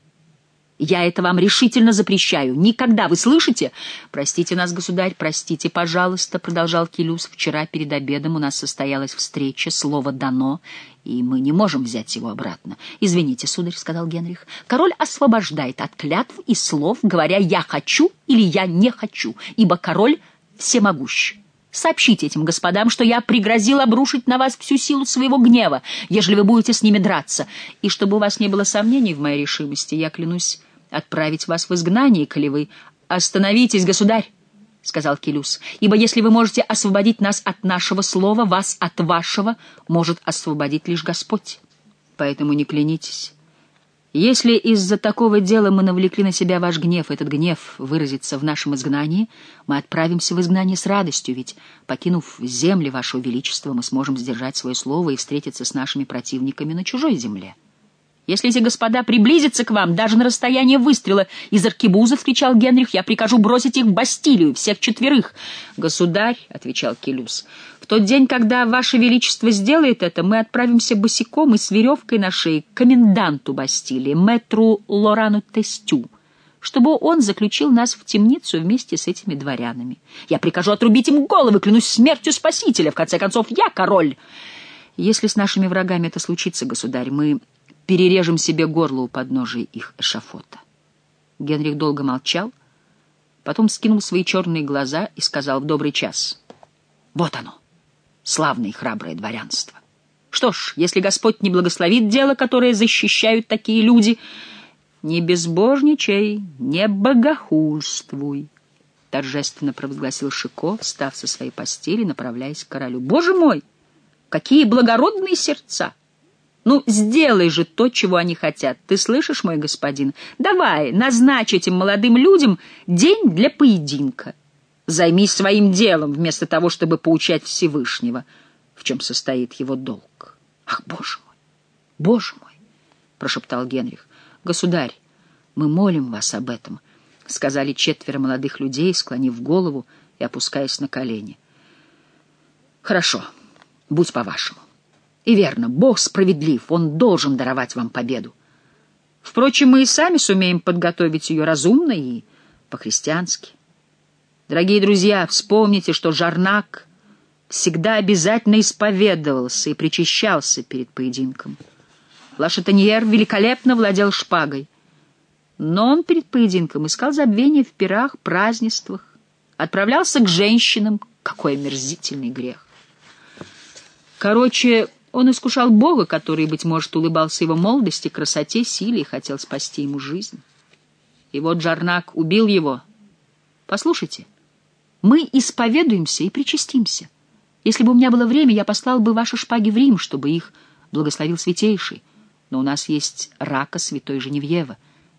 A: Я это вам решительно запрещаю. Никогда, вы слышите? Простите нас, государь, простите, пожалуйста, — продолжал Келюс. Вчера перед обедом у нас состоялась встреча, слово дано, и мы не можем взять его обратно. Извините, сударь, — сказал Генрих. Король освобождает от клятв и слов, говоря «я хочу» или «я не хочу», ибо король всемогущ. Сообщите этим господам, что я пригрозил обрушить на вас всю силу своего гнева, ежели вы будете с ними драться. И чтобы у вас не было сомнений в моей решимости, я клянусь отправить вас в изгнание, коли вы... — Остановитесь, государь, — сказал Келюс, — ибо если вы можете освободить нас от нашего слова, вас от вашего может освободить лишь Господь. Поэтому не клянитесь. Если из-за такого дела мы навлекли на себя ваш гнев, этот гнев выразится в нашем изгнании, мы отправимся в изгнание с радостью, ведь, покинув земли вашего величества, мы сможем сдержать свое слово и встретиться с нашими противниками на чужой земле. Если эти господа приблизятся к вам даже на расстояние выстрела из аркебузы, — вскричал Генрих, — я прикажу бросить их в Бастилию, всех четверых. — Государь, — отвечал Келюс, — в тот день, когда ваше величество сделает это, мы отправимся босиком и с веревкой на шее к коменданту Бастилии, мэтру Лорану Тестю, чтобы он заключил нас в темницу вместе с этими дворянами. Я прикажу отрубить им головы, клянусь смертью Спасителя. В конце концов, я король. Если с нашими врагами это случится, государь, мы перережем себе горло у подножия их эшафота». Генрих долго молчал, потом скинул свои черные глаза и сказал в добрый час: «Вот оно, славное и храброе дворянство. Что ж, если Господь не благословит дело, которое защищают такие люди, не безбожничай, не богохульствуй», — торжественно провозгласил Шико, встав со своей постели, направляясь к королю. «Боже мой, какие благородные сердца! Ну, сделай же то, чего они хотят. Ты слышишь, мой господин? Давай, назначь этим молодым людям день для поединка. Займись своим делом, вместо того, чтобы поучать Всевышнего, в чем состоит его долг». «Ах, боже мой, боже мой!» — прошептал Генрих. «Государь, мы молим вас об этом», — сказали четверо молодых людей, склонив голову и опускаясь на колени. «Хорошо, будь по-вашему. И верно, Бог справедлив, Он должен даровать вам победу. Впрочем, мы и сами сумеем подготовить ее разумно и по-христиански. Дорогие друзья, вспомните, что Жарнак всегда обязательно исповедовался и причащался перед поединком. Лашатаньер великолепно владел шпагой, но он перед поединком искал забвения в пирах, празднествах, отправлялся к женщинам. Какой омерзительный грех! Короче, он искушал Бога, который, быть может, улыбался его молодости, красоте, силе и хотел спасти ему жизнь. И вот Жарнак убил его. Послушайте, мы исповедуемся и причастимся. Если бы у меня было время, я послал бы ваши шпаги в Рим, чтобы их благословил Святейший. Но у нас есть рака святой Женевьевы.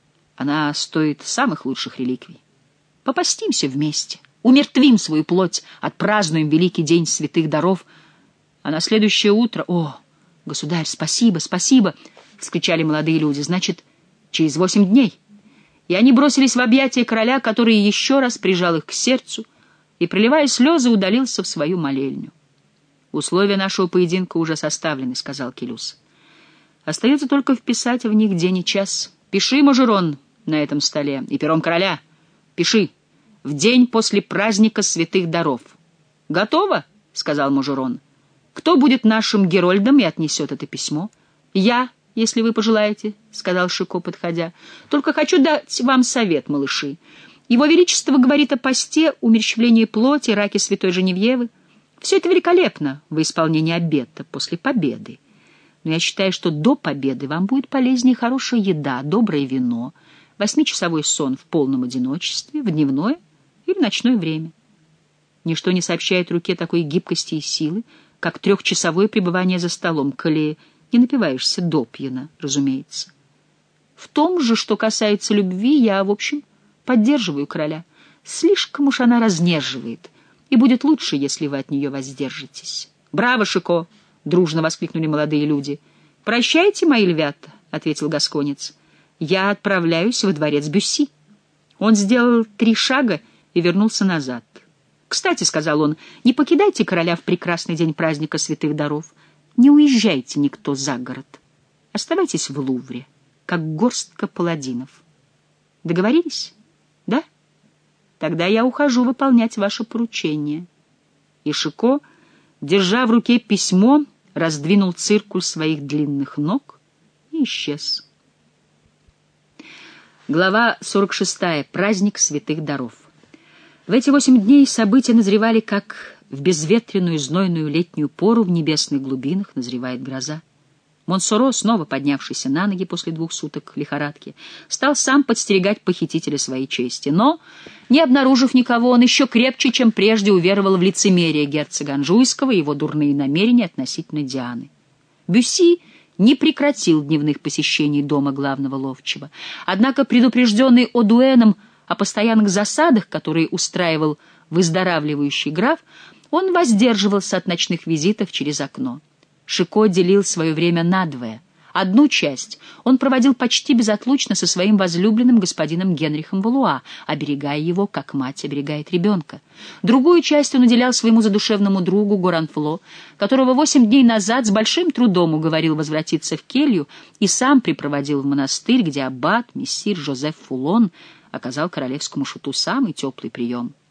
A: Она стоит самых лучших реликвий. Попастимся вместе, умертвим свою плоть, отпразднуем великий день святых даров, а на следующее утро... «О, государь, спасибо, спасибо!» — вскричали молодые люди. «Значит, через восемь дней». И они бросились в объятия короля, который еще раз прижал их к сердцу и, проливая слезы, удалился в свою молельню. «Условия нашего поединка уже составлены», — сказал Келюс. «Остается только вписать в них день и час. Пиши, Мажерон, на этом столе, и пером короля. Пиши. В день после праздника святых даров». «Готово?» — сказал Мажерон. «Кто будет нашим герольдом и отнесет это письмо?» «Я, если вы пожелаете», — сказал Шико, подходя. «Только хочу дать вам совет, малыши. Его Величество говорит о посте, умерщвлении плоти, раке святой Женевьевы. Все это великолепно во исполнении обета после победы. Но я считаю, что до победы вам будет полезнее хорошая еда, доброе вино, восьмичасовой сон в полном одиночестве, в дневное или ночное время. Ничто не сообщает руке такой гибкости и силы, как трехчасовое пребывание за столом, коли не напиваешься допьяна, разумеется. В том же, что касается любви, я, в общем, поддерживаю короля. Слишком уж она разнеживает, и будет лучше, если вы от нее воздержитесь». «Браво, Шико!» — дружно воскликнули молодые люди. «Прощайте, мои львята», — ответил гасконец. «Я отправляюсь во дворец Бюсси». Он сделал три шага и вернулся назад. «Кстати, — сказал он, — не покидайте короля в прекрасный день праздника святых даров. Не уезжайте никто за город. Оставайтесь в Лувре, как горстка паладинов. Договорились? Да? Тогда я ухожу выполнять ваше поручение». И Шико, держа в руке письмо, раздвинул циркуль своих длинных ног и исчез. Глава сорок шестая. Праздник святых даров. В эти восемь дней события назревали, как в безветренную знойную летнюю пору в небесных глубинах назревает гроза. Монсоро, снова поднявшийся на ноги после двух суток лихорадки, стал сам подстерегать похитителя своей чести. Но, не обнаружив никого, он еще крепче, чем прежде, уверовал в лицемерие герцога Анжуйского и его дурные намерения относительно Дианы. Бюсси не прекратил дневных посещений дома главного ловчего. Однако, предупрежденный Одуэном о постоянных засадах, которые устраивал выздоравливающий граф, он воздерживался от ночных визитов через окно. Шико делил свое время надвое. Одну часть он проводил почти безотлучно со своим возлюбленным господином Генрихом Валуа, оберегая его, как мать оберегает ребенка. Другую часть он уделял своему задушевному другу Горанфло, которого восемь дней назад с большим трудом уговорил возвратиться в келью и сам припроводил в монастырь, где аббат, мессир Жозеф Фулон, оказал королевскому шуту самый теплый прием.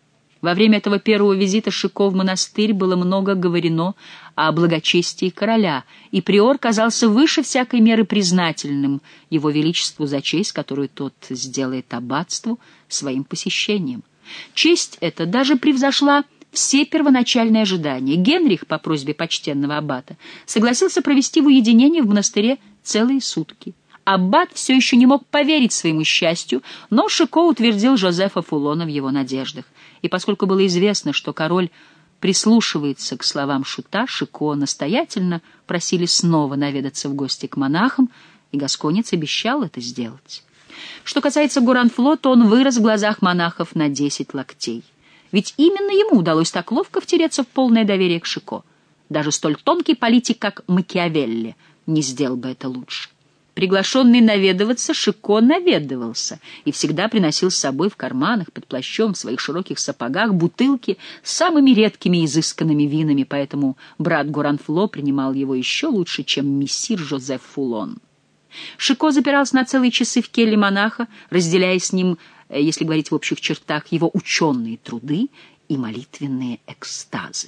A: Во время этого первого визита Шико в монастырь было много говорено о благочестии короля, и приор казался выше всякой меры признательным его величеству за честь, которую тот сделает аббатству своим посещением. Честь эта даже превзошла все первоначальные ожидания. Генрих, по просьбе почтенного аббата, согласился провести в уединении в монастыре целые сутки. Аббат все еще не мог поверить своему счастью, но Шико утвердил Жозефа Фулона в его надеждах. И поскольку было известно, что король прислушивается к словам шута, Шико настоятельно просили снова наведаться в гости к монахам, и гасконец обещал это сделать. Что касается Горанфло, то он вырос в глазах монахов на десять локтей. Ведь именно ему удалось так ловко втереться в полное доверие к Шико. Даже столь тонкий политик, как Макиавелли, не сделал бы это лучше. Приглашенный наведываться, Шико наведывался и всегда приносил с собой в карманах, под плащом, в своих широких сапогах бутылки с самыми редкими и изысканными винами, поэтому брат Горанфло принимал его еще лучше, чем мессир Жозеф Фулон. Шико запирался на целые часы в келье монаха, разделяя с ним, если говорить в общих чертах, его ученые труды и молитвенные экстазы.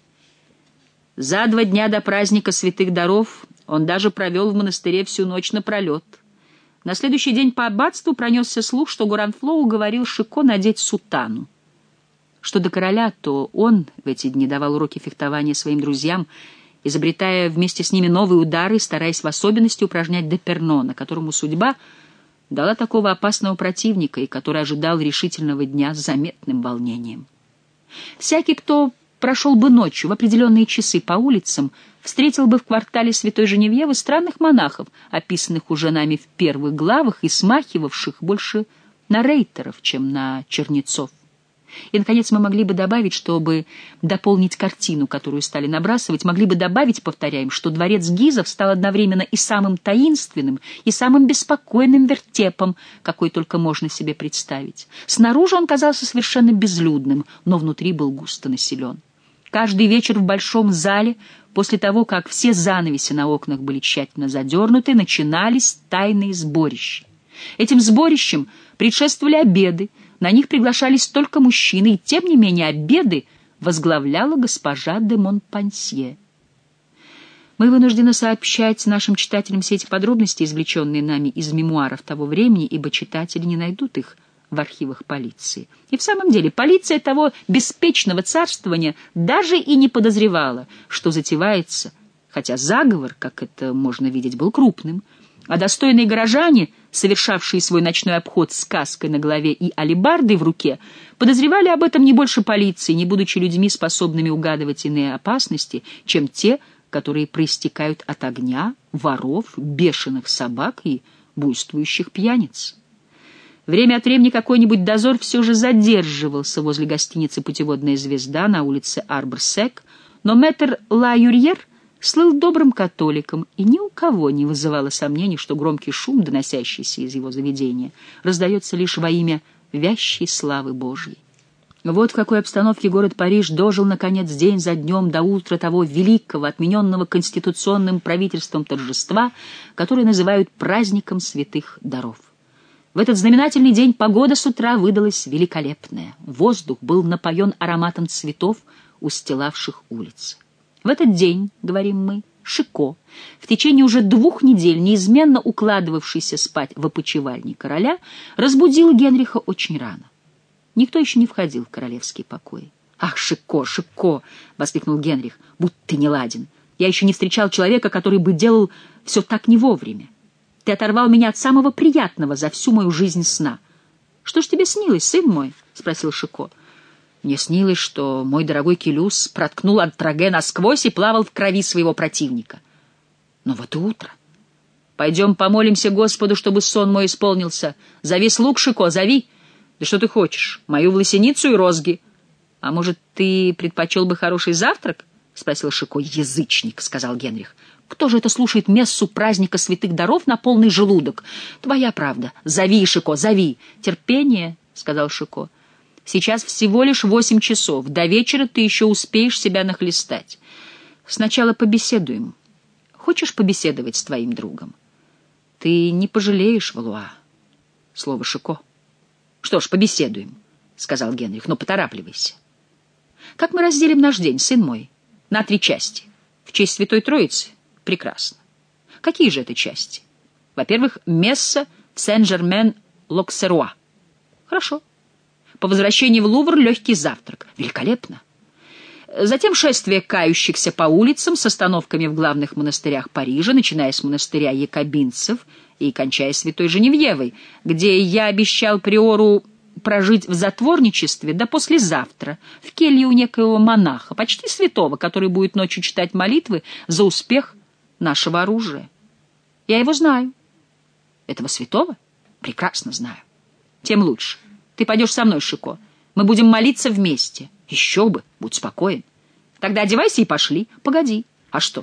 A: За два дня до праздника святых даров он даже провел в монастыре всю ночь напролет. На следующий день по аббатству пронесся слух, что Горанфло уговорил Шико надеть сутану. Что до короля, то он в эти дни давал уроки фехтования своим друзьям, изобретая вместе с ними новые удары, стараясь в особенности упражнять Депернона, которому судьба дала такого опасного противника и который ожидал решительного дня с заметным волнением. Всякий, кто прошел бы ночью в определенные часы по улицам, встретил бы в квартале Святой Женевьевы странных монахов, описанных уже нами в первых главах и смахивавших больше на рейтеров, чем на чернецов. И, наконец, мы могли бы добавить, чтобы дополнить картину, которую стали набрасывать, могли бы добавить, повторяем, что дворец Гизов стал одновременно и самым таинственным, и самым беспокойным вертепом, какой только можно себе представить. Снаружи он казался совершенно безлюдным, но внутри был густо населен. Каждый вечер в большом зале, после того, как все занавеси на окнах были тщательно задернуты, начинались тайные сборища. Этим сборищам предшествовали обеды, на них приглашались только мужчины, и тем не менее обеды возглавляла госпожа де Монпансье. Мы вынуждены сообщать нашим читателям все эти подробности, извлеченные нами из мемуаров того времени, ибо читатели не найдут их в архивах полиции. И в самом деле полиция того беспечного царствования даже и не подозревала, что затевается, хотя заговор, как это можно видеть, был крупным, а достойные горожане, совершавшие свой ночной обход с каской на голове и алебардой в руке, подозревали об этом не больше полиции, не будучи людьми, способными угадывать иные опасности, чем те, которые проистекают от огня, воров, бешеных собак и буйствующих пьяниц. Время от времени какой-нибудь дозор все же задерживался возле гостиницы «Путеводная звезда» на улице Арбр-Сек, но мэтр Ла Юрьер слыл добрым католиком, и ни у кого не вызывало сомнений, что громкий шум, доносящийся из его заведения, раздается лишь во имя вящей славы Божьей. Вот в какой обстановке город Париж дожил, наконец, день за днем до утра того великого, отмененного конституционным правительством торжества, которое называют праздником святых даров. В этот знаменательный день погода с утра выдалась великолепная. Воздух был напоен ароматом цветов, устилавших улицы. В этот день, говорим мы, Шико, в течение уже двух недель неизменно укладывавшийся спать в опочивальне короля, разбудил Генриха очень рано. Никто еще не входил в королевские покои. «Ах, Шико, Шико!» — воскликнул Генрих. «Будь ты неладен! Я еще не встречал человека, который бы делал все так не вовремя. Ты оторвал меня от самого приятного за всю мою жизнь сна. Что ж тебе снилось, сын мой?» — спросил Шико. «Мне снилось, что мой дорогой Келюс проткнул Антраге насквозь и плавал в крови своего противника. Но вот и утро. Пойдем помолимся Господу, чтобы сон мой исполнился. Зови слуг, Шико, зови. Да что ты хочешь? Мою власеницу и розги. А может, ты предпочел бы хороший завтрак?» — спросил Шико. «Язычник», — сказал Генрих. «Кто же это слушает мессу праздника святых даров на полный желудок? Твоя правда. Зови, Шико, зови». «Терпение», — сказал Шико. «Сейчас всего лишь восемь часов. До вечера ты еще успеешь себя нахлестать. Сначала побеседуем. Хочешь побеседовать с твоим другом? Ты не пожалеешь, Валуа». Слово Шико. «Что ж, побеседуем», — сказал Генрих, — «но поторапливайся. Как мы разделим наш день, сын мой? На три части. В честь Святой Троицы? Прекрасно. Какие же это части? Во-первых, месса в Сен-Жермен-Локсеруа. Хорошо. По возвращении в Лувр легкий завтрак. Великолепно. Затем шествие кающихся по улицам с остановками в главных монастырях Парижа, начиная с монастыря якобинцев и кончая Святой Женевьевой, где я обещал приору прожить в затворничестве до послезавтра, в келье у некоего монаха, почти святого, который будет ночью читать молитвы за успех нашего оружия. Я его знаю. Этого святого? Прекрасно знаю. Тем лучше. Ты пойдешь со мной, Шико. Мы будем молиться вместе. Еще бы, будь спокоен. Тогда одевайся и пошли. Погоди. А что?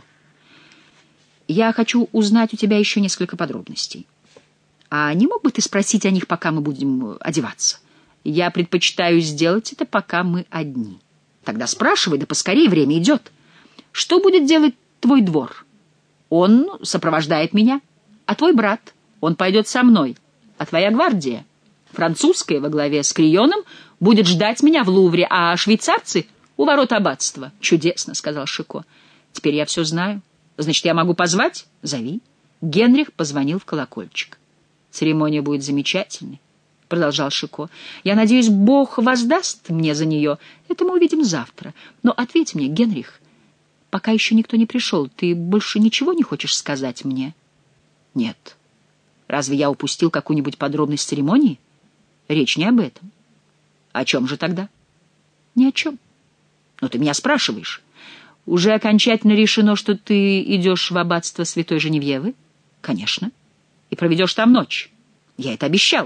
A: Я хочу узнать у тебя еще несколько подробностей. А не мог бы ты спросить о них, пока мы будем одеваться? Я предпочитаю сделать это, пока мы одни. Тогда спрашивай, да поскорее, время идет. Что будет делать твой двор? Он сопровождает меня. А твой брат? Он пойдет со мной. А твоя гвардия, французская во главе с Крионом, будет ждать меня в Лувре, а швейцарцы — у ворот аббатства. Чудесно, — сказал Шико. Теперь я все знаю. Значит, я могу позвать? Зови. Генрих позвонил в колокольчик. Церемония будет замечательной, — продолжал Шико. Я надеюсь, Бог воздаст мне за нее. Это мы увидим завтра. Но ответь мне, Генрих, пока еще никто не пришел, ты больше ничего не хочешь сказать мне? Нет. Разве я упустил какую-нибудь подробность церемонии? Речь не об этом. О чем же тогда? Ни о чем. Но ты меня спрашиваешь. Уже окончательно решено, что ты идешь в аббатство Святой Женевьевы? Конечно. И проведешь там ночь. Я это обещал.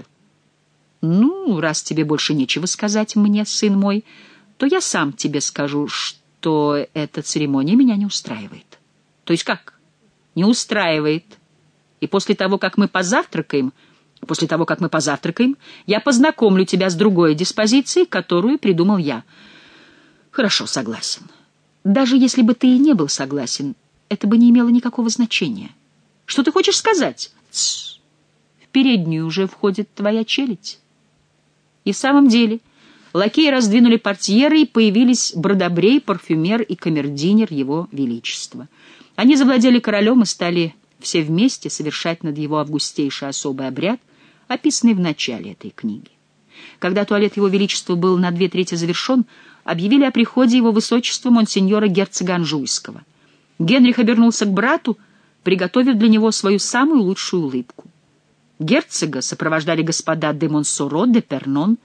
A: Ну, раз тебе больше нечего сказать мне, сын мой, то я сам тебе скажу, что эта церемония меня не устраивает. То есть как? Не устраивает. И после того, как мы позавтракаем, после того, как мы позавтракаем, я познакомлю тебя с другой диспозицией, которую придумал я. Хорошо, согласен. Даже если бы ты и не был согласен, это бы не имело никакого значения. Что ты хочешь сказать? Тссс. В переднюю уже входит твоя челядь. И в самом деле лакеи раздвинули портьеры, и появились бродобрей, парфюмер и камердинер его величества. Они завладели королем и стали все вместе совершать над его августейший особый обряд, описанный в начале этой книги. Когда туалет его величества был на две трети завершен, объявили о приходе его высочества монсеньора герцога Анжуйского. Генрих обернулся к брату, приготовив для него свою самую лучшую улыбку. Герцога сопровождали господа де Монсоро, де Пернон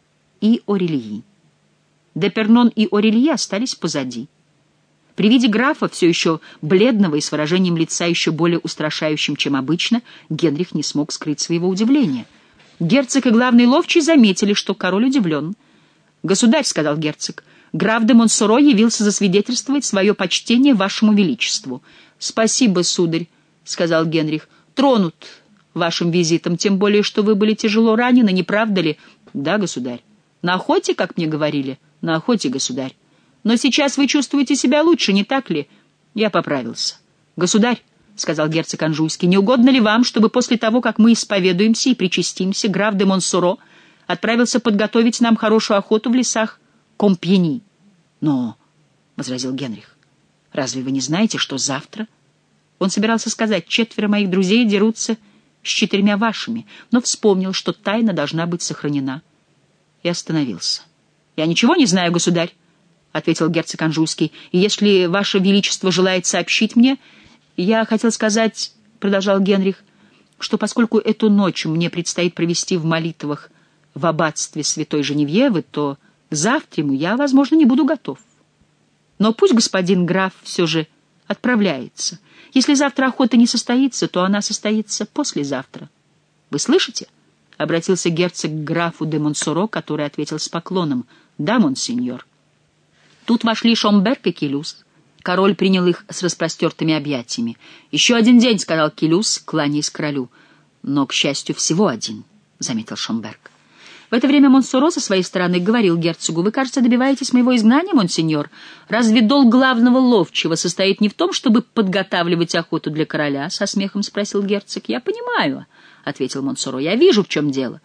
A: и Орельи. Де Пернон и Орельи остались позади. При виде графа, все еще бледного и с выражением лица еще более устрашающим, чем обычно, Генрих не смог скрыть своего удивления. Герцог и главный ловчий заметили, что король удивлен. «Государь», — сказал герцог, — «граф де Монсоро явился засвидетельствовать свое почтение вашему величеству». «Спасибо, сударь», — сказал Генрих, — «тронут вашим визитом, тем более, что вы были тяжело ранены, не правда ли?» «Да, государь». «На охоте, как мне говорили?» «На охоте, государь». «Но сейчас вы чувствуете себя лучше, не так ли?» «Я поправился». «Государь», — сказал герцог Анжуйский, — «не угодно ли вам, чтобы после того, как мы исповедуемся и причастимся, граф де Монсоро отправился подготовить нам хорошую охоту в лесах Компьени?» «Но», — возразил Генрих, — «разве вы не знаете, что завтра...» Он собирался сказать: «Четверо моих друзей дерутся с четырьмя вашими», но вспомнил, что тайна должна быть сохранена, и остановился. «Я ничего не знаю, государь», — ответил герцог Анжуйский, — «и если ваше величество желает сообщить мне...» «Я хотел сказать, — продолжал Генрих, — что поскольку эту ночь мне предстоит провести в молитвах в аббатстве Святой Женевьевы, то к завтраму я, возможно, не буду готов. Но пусть господин граф все же отправляется. Если завтра охота не состоится, то она состоится послезавтра. Вы слышите?» — обратился герцог к графу де Монсоро, который ответил с поклоном: «Да, монсеньор». Тут вошли Шомберг и Келюс. Король принял их с распростертыми объятиями. «Еще один день», — сказал Келюс, кланяясь королю. «Но, к счастью, всего один», — заметил Шомберг. В это время Монсоро со своей стороны говорил герцогу: «Вы, кажется, добиваетесь моего изгнания, монсеньор? Разве долг главного ловчего состоит не в том, чтобы подготавливать охоту для короля?» — со смехом спросил герцог. «Я понимаю», — ответил Монсоро. «Я вижу, в чем дело.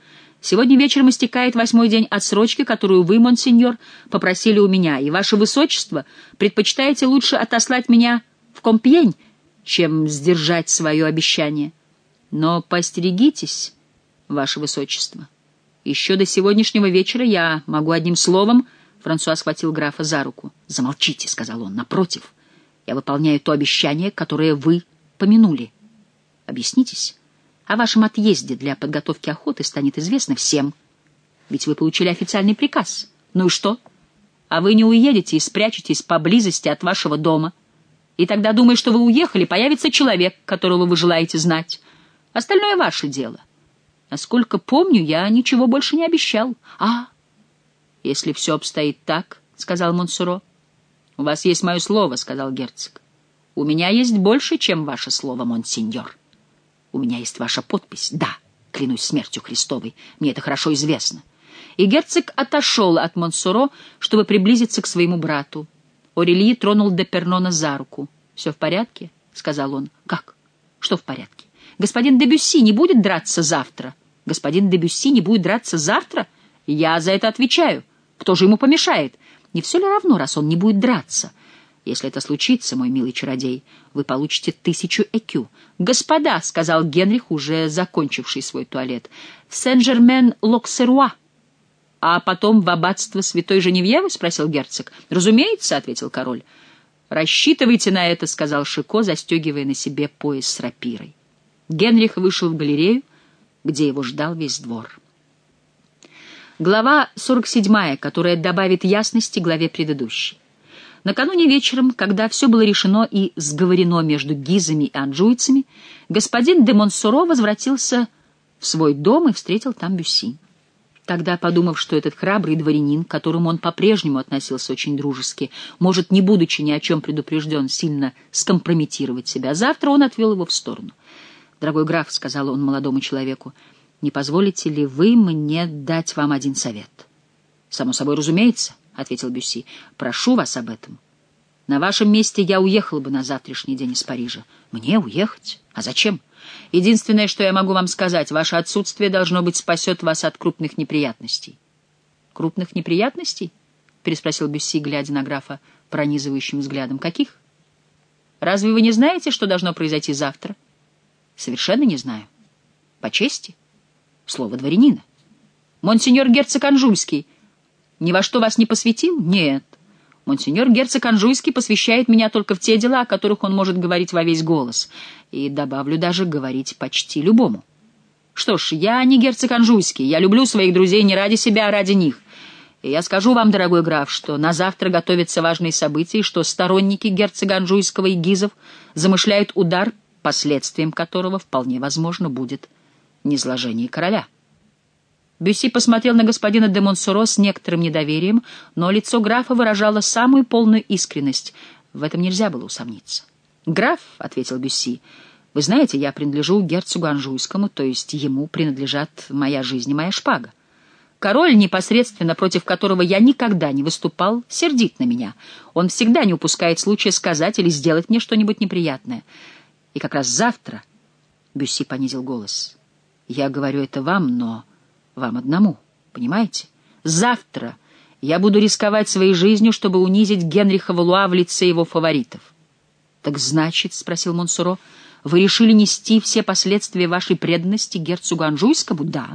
A: Сегодня вечером истекает восьмой день отсрочки, которую вы, монсеньор, попросили у меня, и ваше высочество предпочитаете лучше отослать меня в Компьень, чем сдержать свое обещание. Но постерегитесь, ваше высочество. Еще до сегодняшнего вечера я могу одним словом... Франсуа схватил графа за руку. «Замолчите», — сказал он, — «напротив. Я выполняю то обещание, которое вы помянули. Объяснитесь. О вашем отъезде для подготовки охоты станет известно всем. Ведь вы получили официальный приказ. Ну и что? А вы не уедете и спрячетесь поблизости от вашего дома. И тогда, думая, что вы уехали, появится человек, которого вы желаете знать. Остальное ваше дело. Насколько помню, я ничего больше не обещал. А, если все обстоит так, — сказал Монсоро. — У вас есть мое слово, — сказал герцог. — У меня есть больше, чем ваше слово, монсеньор. У меня есть ваша подпись. Да, клянусь смертью Христовой, мне это хорошо известно. И герцог отошел от Монсоро, чтобы приблизиться к своему брату. Орельи тронул де Пернона за руку. — Все в порядке? — сказал он. — Как? Что в порядке? Господин де Бюсси не будет драться завтра. Господин де Бюсси не будет драться завтра? Я за это отвечаю. Кто же ему помешает? Не все ли равно, раз он не будет драться? Если это случится, мой милый чародей, вы получите тысячу экю. «Господа», — сказал Генрих, уже закончивший свой туалет, — «в Сен-Жермен-Локсеруа». «А потом в аббатство святой Женевьевы?» — спросил герцог. «Разумеется», — ответил король. «Рассчитывайте на это», — сказал Шико, застегивая на себе пояс с рапирой. Генрих вышел в галерею, где его ждал весь двор. Глава сорок седьмая, которая добавит ясности главе предыдущей. Накануне вечером, когда все было решено и сговорено между гизами и анжуйцами, господин де Монсоро возвратился в свой дом и встретил там Бюсси. Тогда, подумав, что этот храбрый дворянин, к которому он по-прежнему относился очень дружески, может, не будучи ни о чем предупрежден, сильно скомпрометировать себя, завтра он отвел его в сторону. «Дорогой граф», — сказал он молодому человеку, — «не позволите ли вы мне дать вам один совет?» «Само собой разумеется», — ответил Бюсси. «Прошу вас об этом. На вашем месте я уехал бы на завтрашний день из Парижа». «Мне уехать? А зачем? Единственное, что я могу вам сказать, ваше отсутствие, должно быть, спасет вас от крупных неприятностей». «Крупных неприятностей?» — переспросил Бюсси, глядя на графа пронизывающим взглядом. «Каких? Разве вы не знаете, что должно произойти завтра?» «Совершенно не знаю. По чести. Слово дворянина. Монсеньор герцог Анжуйский ни во что вас не посвятил? Нет. Монсеньор герцог Анжуйский посвящает меня только в те дела, о которых он может говорить во весь голос. И, добавлю, даже говорить почти любому. Что ж, я не герцог Анжуйский. Я люблю своих друзей не ради себя, а ради них. И я скажу вам, дорогой граф, что на завтра готовятся важные события, и что сторонники герцога Анжуйского и гизов замышляют удар, последствием которого вполне возможно будет низложение короля. Бюсси посмотрел на господина де Монсоро с некоторым недоверием, но лицо графа выражало самую полную искренность. В этом нельзя было усомниться. «Граф», — ответил Бюсси, — «вы знаете, я принадлежу герцогу Анжуйскому, то есть ему принадлежат моя жизнь и моя шпага. Король, непосредственно против которого я никогда не выступал, сердит на меня. Он всегда не упускает случая сказать или сделать мне что-нибудь неприятное. И как раз завтра...» — Бюсси понизил голос. «Я говорю это вам, но вам одному, понимаете? Завтра я буду рисковать своей жизнью, чтобы унизить Генриха Валуа в лице его фаворитов». «Так значит, — спросил Монсоро, — вы решили нести все последствия вашей преданности герцогу Анжуйскому?» «Да».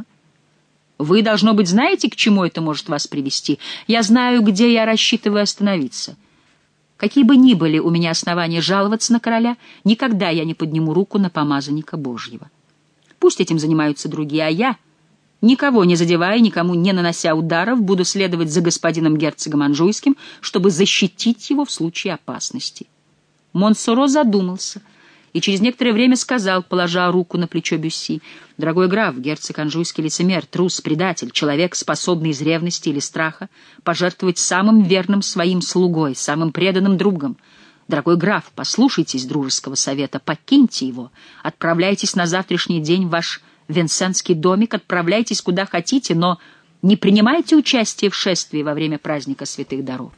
A: «Вы, должно быть, знаете, к чему это может вас привести? Я знаю, где я рассчитываю остановиться. Какие бы ни были у меня основания жаловаться на короля, никогда я не подниму руку на помазанника Божьего. Пусть этим занимаются другие, а я, никого не задевая, никому не нанося ударов, буду следовать за господином герцогом Анжуйским, чтобы защитить его в случае опасности». Монсоро задумался и через некоторое время сказал, положа руку на плечо Бюсси: «Дорогой граф, герцог Анжуйский лицемер, трус, предатель, человек, способный из ревности или страха пожертвовать самым верным своим слугой, самым преданным другом. Дорогой граф, послушайтесь дружеского совета, покиньте его, отправляйтесь на завтрашний день в ваш венсенский домик, отправляйтесь куда хотите, но не принимайте участие в шествии во время праздника святых даров».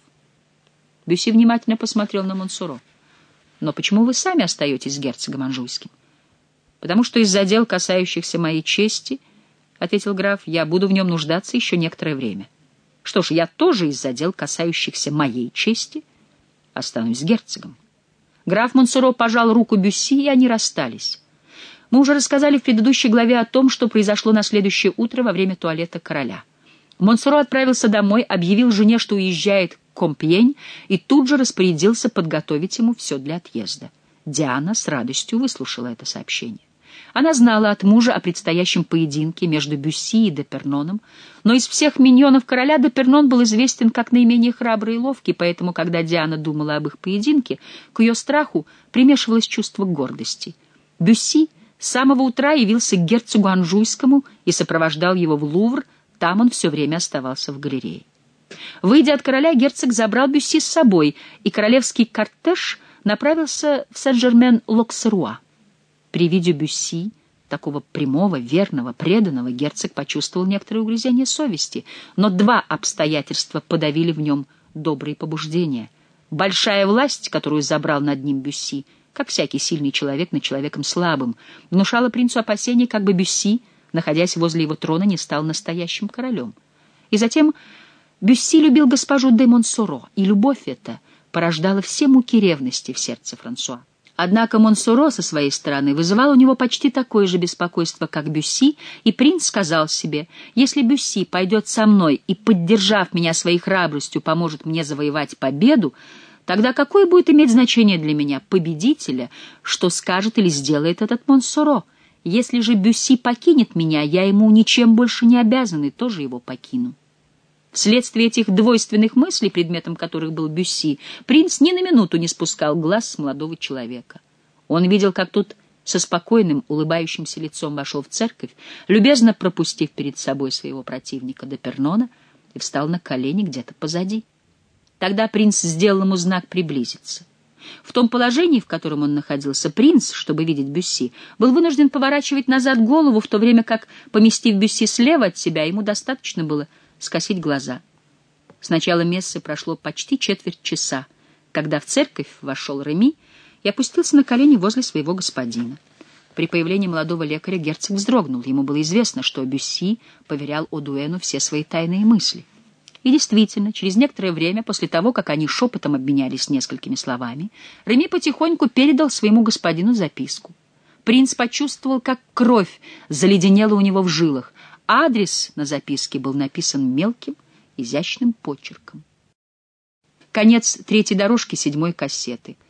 A: Бюсси внимательно посмотрел на Монсоро. «Но почему вы сами остаетесь с герцогом Анжуйским?» «Потому что из-за дел, касающихся моей чести, — ответил граф, — я буду в нем нуждаться еще некоторое время. Что ж, я тоже из-за дел, касающихся моей чести, останусь с герцогом. Граф Монсоро пожал руку Бюсси, и они расстались. Мы уже рассказали в предыдущей главе о том, что произошло на следующее утро во время туалета короля. Монсоро отправился домой, объявил жене, что уезжает в Компьень, и тут же распорядился подготовить ему все для отъезда. Диана с радостью выслушала это сообщение. Она знала от мужа о предстоящем поединке между Бюсси и Деперноном, но из всех миньонов короля Депернон был известен как наименее храбрый и ловкий, поэтому, когда Диана думала об их поединке, к ее страху примешивалось чувство гордости. Бюсси с самого утра явился к герцогу Анжуйскому и сопровождал его в Лувр, там он все время оставался в галерее. Выйдя от короля, герцог забрал Бюсси с собой, и королевский кортеж направился в Сен-Жермен-Локсеруа. При виде Бюсси, такого прямого, верного, преданного, герцог почувствовал некоторое угрызение совести, но два обстоятельства подавили в нем добрые побуждения. Большая власть, которую забрал над ним Бюсси, как всякий сильный человек над человеком слабым, внушала принцу опасения, как бы Бюсси, находясь возле его трона, не стал настоящим королем. И затем Бюсси любил госпожу де Монсоро, и любовь эта порождала все муки ревности в сердце Франсуа. Однако Монсоро со своей стороны вызывал у него почти такое же беспокойство, как Бюсси, и принц сказал себе: если Бюсси пойдет со мной и, поддержав меня своей храбростью, поможет мне завоевать победу, тогда какое будет иметь значение для меня, победителя, что скажет или сделает этот Монсоро? Если же Бюсси покинет меня, я ему ничем больше не обязан и тоже его покину. Вследствие этих двойственных мыслей, предметом которых был Бюсси, принц ни на минуту не спускал глаз с молодого человека. Он видел, как тот со спокойным, улыбающимся лицом вошел в церковь, любезно пропустив перед собой своего противника Депернона, и встал на колени где-то позади. Тогда принц сделал ему знак приблизиться. В том положении, в котором он находился, принц, чтобы видеть Бюсси, был вынужден поворачивать назад голову, в то время как, поместив Бюсси слева от себя, ему достаточно было скосить глаза. С начала мессы прошло почти четверть часа, когда в церковь вошел Реми и опустился на колени возле своего господина. При появлении молодого лекаря герцог вздрогнул. Ему было известно, что Бюсси поверял Одуэну все свои тайные мысли. И действительно, через некоторое время, после того, как они шепотом обменялись несколькими словами, Реми потихоньку передал своему господину записку. Принц почувствовал, как кровь заледенела у него в жилах. Адрес на записке был написан мелким, изящным почерком. Конец третьей дорожки седьмой кассеты.